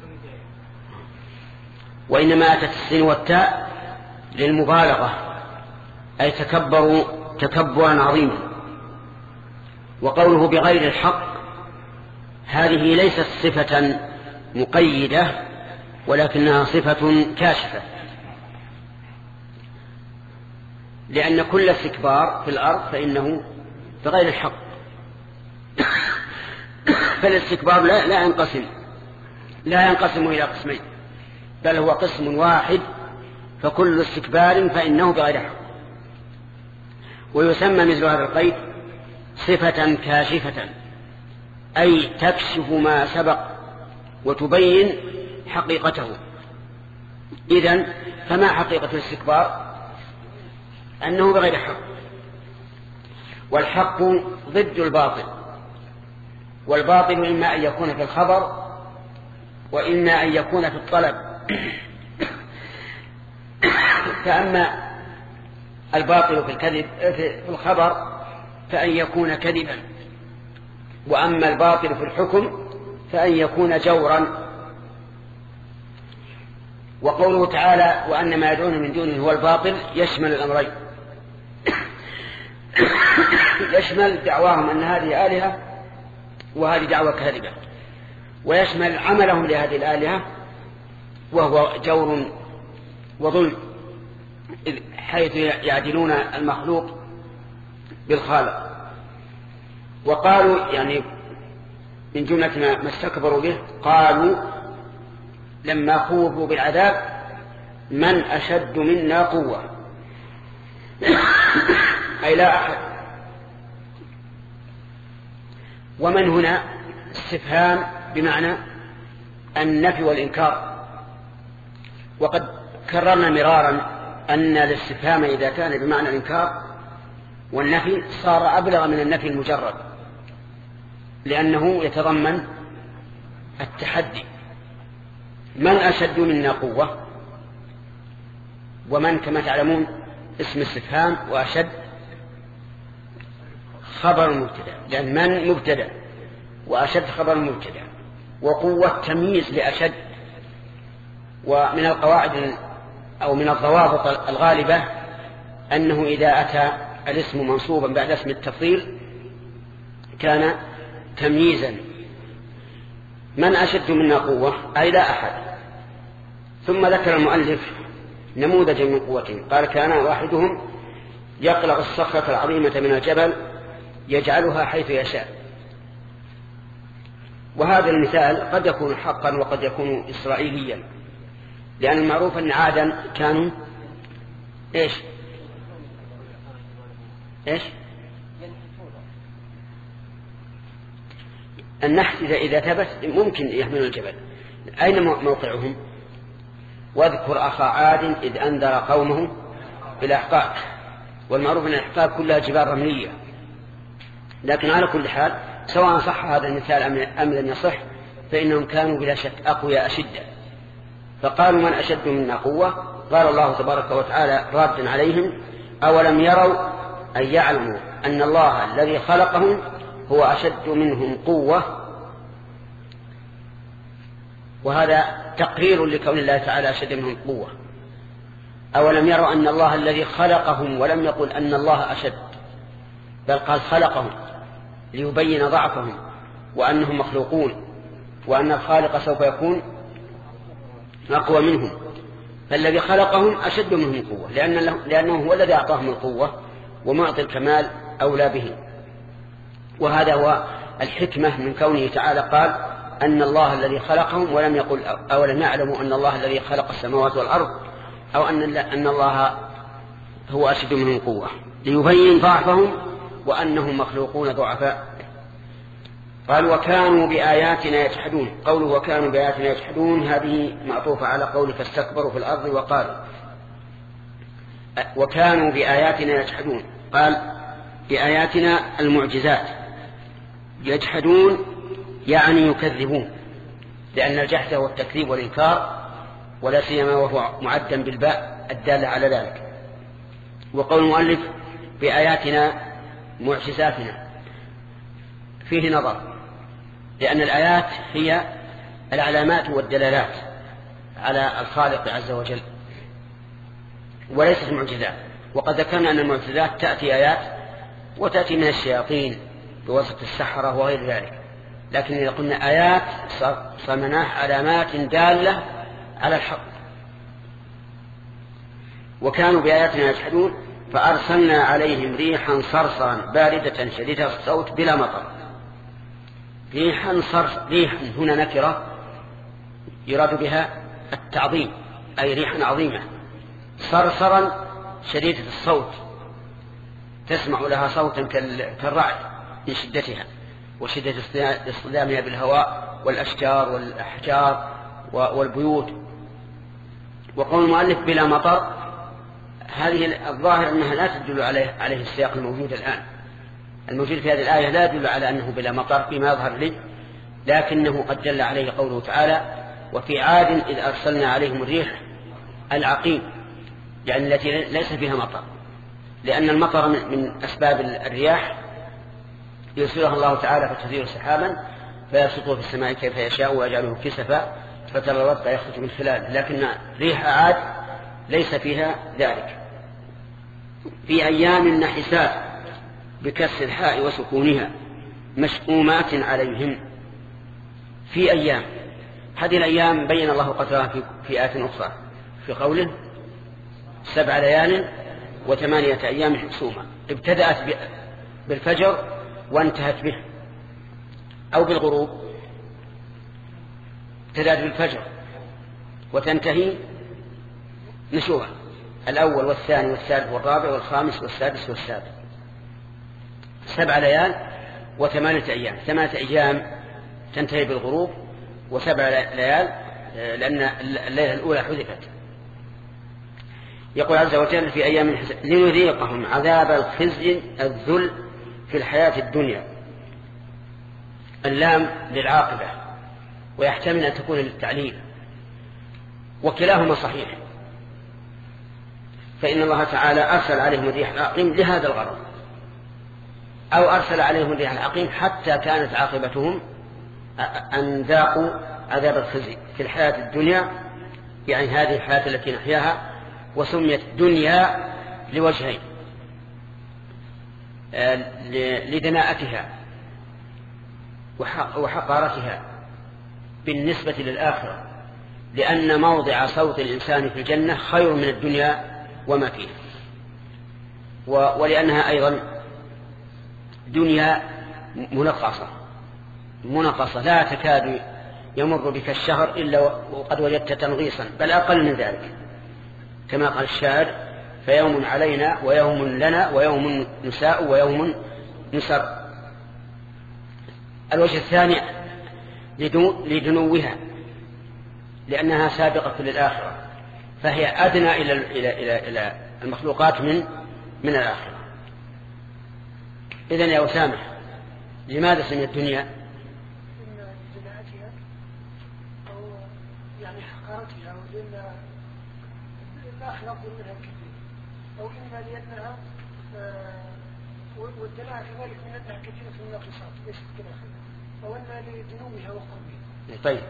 وإنما أتت السين والتاء للمبالغة أي تكبروا تكبرا عظيما. وقوله بغير الحق هذه ليست صفة مقيدة ولكنها صفة كاشفة. لأن كل استكبار في الأرض فإنه بغير الحق. فالاستكبار لا, لا ينقسم لا ينقسم إلى قسمين بل هو قسم واحد. فكل استكبار فإنه بغير حق. ويسمى مثل هذا القيد صفة كاشفة أي تكشف ما سبق وتبين حقيقته. إذن فما حقيقة الاستكبار؟ أنه بغير حق. والحق ضد الباطل. والباطل إما أن يكون في الخبر وإما أن يكون في الطلب. فأما الباطل في الكذب في الخبر فأن يكون كذبا. وأما الباطل في الحكم فأن يكون جورا. وقوله تعالى وأن ما يدعون من دونه هو الباطل يشمل الأمرين. يشمل دعواهم أن هذه آلهة وهذه دعوة كاذبة. ويشمل عملهم لهذه الآلهة وهو جور وظلم حيث يعدلون المخلوق بالخالق. وقالوا يعني من جملة ما استكبروا به قالوا لما خوفوا بالعذاب من أشد منا قوة أي لا أحد. ومن هنا استفهام بمعنى النفي والإنكار. وقد كررنا مرارا أن الاستفهام إذا كان بمعنى الإنكار والنفي صار أبلغ من النفي المجرد لأنه يتضمن التحدي. من أشد منا قوة. ومن كما تعلمون اسم استفهام وأشد خبر مبتدا لأن من مبتدا وأشد خبر مبتدا. وقوة تمييز لأشد. ومن القواعد أو من الضوابط الغالبة أنه إذا أتى الاسم منصوبا بعد اسم التفضيل كان تمييزا. من أشد منا قوة؟ أي لا أحد. ثم ذكر المؤلف نموذج من قوتهم، قال كان واحدهم يقلع الصخرة العظيمة من الجبل يجعلها حيث يشاء. وهذا المثال قد يكون حقا وقد يكون إسرائيليا، لأن المعروف أن عادا كانوا إيش إيش النحس إذا إذا ثبت ممكن يحملوا الجبل. أين موقعهم؟ واذكر أخا عاد إذ أنذر قومه بالأحقاف. والمعروف أن الأحقاف كلها جبال رملية، لكن على كل حال سواء صح هذا المثال أم لم يصح فإنهم كانوا بلا شك أقوياء أشدة. فقالوا من أشد منا قوة؟ قال الله تبارك وتعالى رادا عليهم أولم يروا أن يعلموا أن الله الذي خلقهم هو أشد منهم قوة. وهذا تقرير لكون الله تعالى أشد منهم قوة. أولم يروا أن الله الذي خلقهم، ولم يقل أن الله أشد، بل قال خلقهم ليبين ضعفهم وأنهم مخلوقون وأن الخالق سوف يكون أقوى منهم. فالذي خلقهم أشد منهم قوة لأنه هو الذي أعطاهم القوة ومعطي الكمال أولى به. وهذا هو الحكمة من كونه تعالى قال أن الله الذي خلقهم، ولم يقل أولم يعلموا أن الله الذي خلق السماوات والأرض أو أن أن الله هو أشد منهم قوة، ليبين ضعفهم وأنهم مخلوقون ضعفاء. قال وكانوا بآياتنا يجحدون. قوله وكانوا بآياتنا يجحدون هذه معطوفة على قول فاستكبروا في الأرض وقالوا. وكانوا بآياتنا يجحدون، قال بآياتنا المعجزات. يجحدون يعني يكذبون، لأن الجحد هو التكذيب والإنكار، ولا سيما وهو معدا بالباء الدالة على ذلك. وقول المؤلف بآياتنا معجزاتنا فيه نظر، لأن الآيات هي العلامات والدلالات على الخالق عز وجل وليست معجزات. وقد ذكرنا أن المعجزات تأتي آيات وتأتي من الشياطين بواسطة السحرة وغير ذلك، لكن إذا قلنا آيات صمناها علامات دالة على الحق. وكانوا بآياتنا يجحدون فأرسلنا عليهم ريحا صرصرا باردة شديدة الصوت بلا مطر. ريحا صرصر، ريح هنا نكرة يراد بها التعظيم، أي ريحا عظيمة. صرصرا شديدة الصوت، تسمع لها صوتا كالرعد من شدتها وشدة اصطدامها بالهواء والأشجار والأحجار والبيوت. وقول المؤلف بلا مطر، هذه الظاهر أنها لا تدل عليه, عليه السياق الموجود الآن. الموجود في هذه الآية لا يدل على أنه بلا مطر بما يظهر لي، لكنه قد دل عليه قوله تعالى وفي عاد إذ أرسلنا عليهم الريح العقيم، يعني التي ليس فيها مطر، لأن المطر من أسباب الرياح يرسلها الله تعالى فتثير سحابا فيبسطه في السماء كيف يشاء ويجعله كسفا فترى الودق يخرج من خلاله، لكن ريح عاد ليس فيها ذلك. في أيام نحسات بكسر الحاء وسكونها مشؤومات عليهم. في أيام، هذه الأيام بين الله قدرها في, في آية أخرى في قوله سبع ليال وثمانية أيام حسوما، ابتدأت بالفجر وانتهت به، أو بالغروب، ابتدأت بالفجر وتنتهي نشوها، الأول والثاني والثالث والرابع والخامس والسادس والسابع. سبع ليال وثمانية أيام، ثمانية أيام تنتهي بالغروب، وسبع ليال لأن الليلة الأولى حذفت. يقول عز وجل في أيام لنذيقهم عذاب الخزي الذل في الحياة الدنيا. اللام للعاقبة ويحتمل أن تكون للتعليل، وكلاهما صحيح، فإن الله تعالى أرسل عليهم الريح العقيم لهذا الغرض، أو أرسل عليهم الريح العقيم حتى كانت عاقبتهم أن ذاقوا عذاب الخزي في الحياة الدنيا، يعني هذه الحياة التي نحياها، وسميت دنيا لوجهين: لدناءتها وحقارتها بالنسبة للآخرة، لأن موضع صوت الإنسان في الجنة خير من الدنيا وما فيها، ولأنها أيضا دنيا منقصة منقصة لا تكاد يمر بك الشهر إلا وقد وجدت تنغيصا، بل أقل من ذلك، كما قال الشاعر: فيوم علينا ويوم لنا ويوم نساء ويوم نسر. الوجه الثاني لدنوها، لأنها سابقة للآخرة، فهي أدنى إلى إلى إلى إلى المخلوقات من من الآخرة. إذن يا أسامة، لماذا سميت الدنيا؟ إن جناءتها أو يعني حقارتها، وإن الآخرة أفضل منها كثير، أو إما لأنها والدناء كذلك من أنها كثيرة من الناقصات ليست كالآخرة، أو أن لدنوها وقربها. طيب،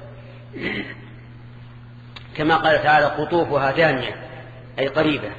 كما قال تعالى: قطوفها دانية، أي قريبة.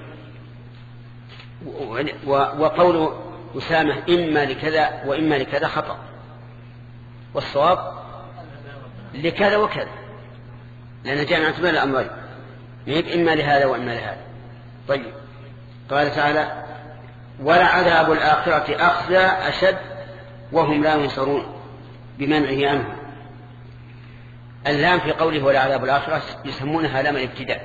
وقول أسامة إما لكذا وإما لكذا خطأ، والصواب لكذا وكذا، لأن جاء من اعتبار الأمرين، إما لهذا وإما لهذا. طيب، قال تعالى: ولعذاب الآخرة أخزى أشد وهم لا ينصرون، بمنعه عنه. اللام في قوله ولعذاب الآخرة يسمونها لام الابتداء،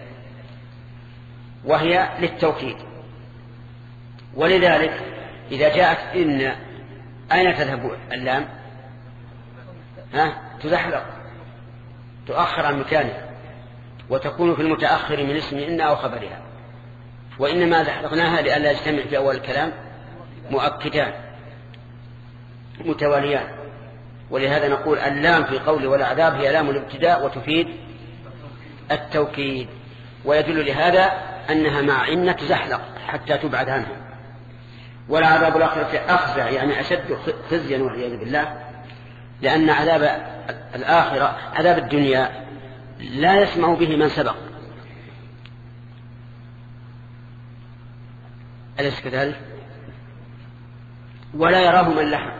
وهي للتوكيد، ولذلك إذا جاءت إن أين تذهب اللام؟ ها؟ تزحلق، تؤخر عن مكانها، وتكون في المتأخر من اسم إن أو خبرها. وإنما زحلقناها لئلا يجتمع في أول الكلام مؤكدان متواليان، ولهذا نقول اللام في قول والعذاب هي لام الابتداء وتفيد التوكيد، ويدل لهذا أنها مع إن تزحلق حتى تبعد عنها. والعذاب الآخرة أخزى، يعني أشد خزيا والعياذ بالله، لأن عذاب الآخرة عذاب الدنيا لا يسمع به من سبق، أليس كذلك؟ ولا يراه من لحق،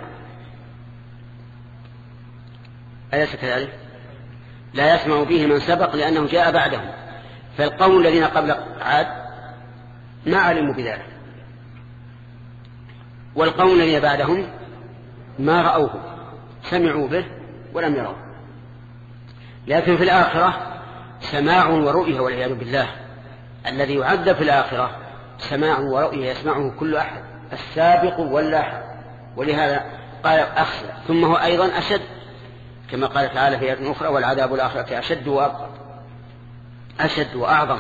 أليس كذلك؟ لا يسمع به من سبق لأنه جاء بعدهم، فالقوم الذين قبل عاد ما علموا بذلك، والقوم الذين بعدهم ما رأوه، سمعوا به ولم يروه. لكن في الآخرة سماع ورؤية والعياذ بالله، الذي يعذب في الآخرة سماع ورؤية يسمعه كل أحد، السابق واللاحق، ولهذا قال أخزى. ثم هو أيضا أشد، كما قال تعالى في آية أخرى: والعذاب الآخرة أشد وأبقى، أشد وأعظم.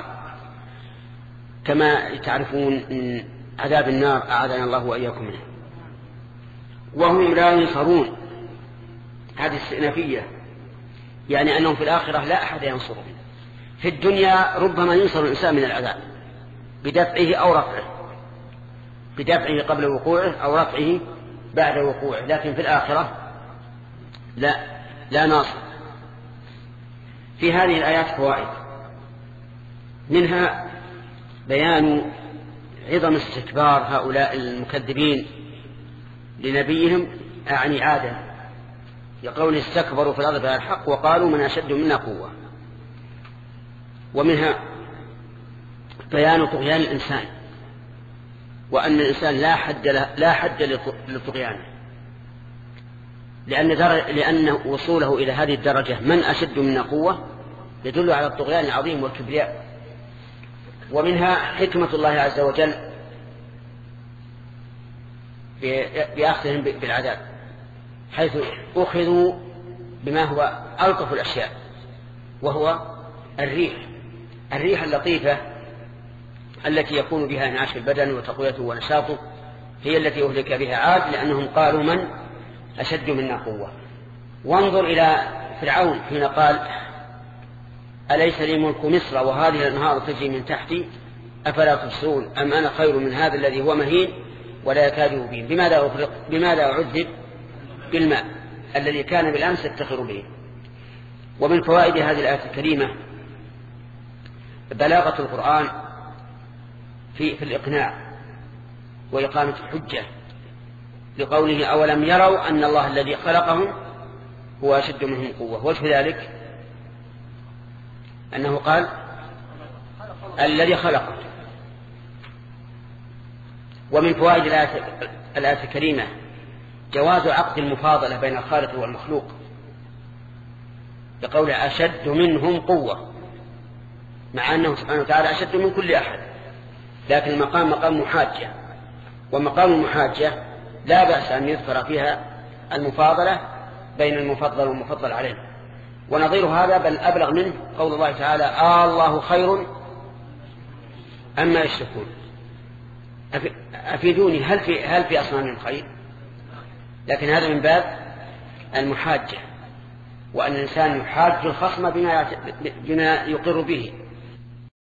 كما تعرفون إن عذاب النار أعاذنا الله وإياكم منه. وهم لا ينصرون، هذه استئنافية، يعني أنهم في الآخرة لا أحد ينصرهم. في الدنيا ربما ينصر الإنسان من العذاب بدفعه أو رفعه، بدفعه قبل وقوعه أو رفعه بعد وقوعه، لكن في الآخرة لا لا ناصر. في هذه الآيات فوائد، منها بيان عظم استكبار هؤلاء المكذبين لنبيهم، أعني عادا، يقولون استكبروا في الأرض بغير الحق وقالوا من أشد منا قوة. ومنها بيان طغيان الإنسان، وأن الإنسان لا حد لا حد لطغيانه، لأن لأن وصوله إلى هذه الدرجة من أشد منا قوة يدل على الطغيان العظيم والكبرياء. ومنها حكمة الله عز وجل بأخذهم بالعذاب، حيث أخذوا بما هو ألطف الأشياء، وهو الريح الريح اللطيفة التي يكون بها انعاش البدن وتقويته ونشاطه، هي التي أهلك بها عاد، لأنهم قالوا من أشد منا قوة. وانظر إلى فرعون حين قال: أليس لي ملك مصر وهذه الأنهار تجري من تحتي أفلا تبصرون أم أنا خير من هذا الذي هو مهين ولا يكاد يبين. بماذا أغرق؟ بماذا أعذب؟ بالماء الذي كان بالأمس يفتخر به. ومن فوائد هذه الآية الكريمة بلاغة القرآن في, في الإقناع وإقامة الحجة، لقوله: أولم يروا أن الله الذي خلقهم هو أشد منهم قوة. وجه ذلك أنه قال الذي خلقه. ومن فوائد الآية الكريمة جواز عقد المفاضلة بين الخالق والمخلوق بقول أشد منهم قوة، مع أنه سبحانه وتعالى أشد من كل أحد، لكن المقام مقام محاجة، ومقام المحاجة لا بأس أن يذكر فيها المفاضلة بين المفضل والمفضل عليه. ونظير هذا بل أبلغ منه قول الله تعالى آه الله خير أما يشركون. أفيدوني هل في هل في أصنام خير؟ لكن هذا من باب المحاجة، وأن الإنسان يحاج الخصم بما بما يقر به.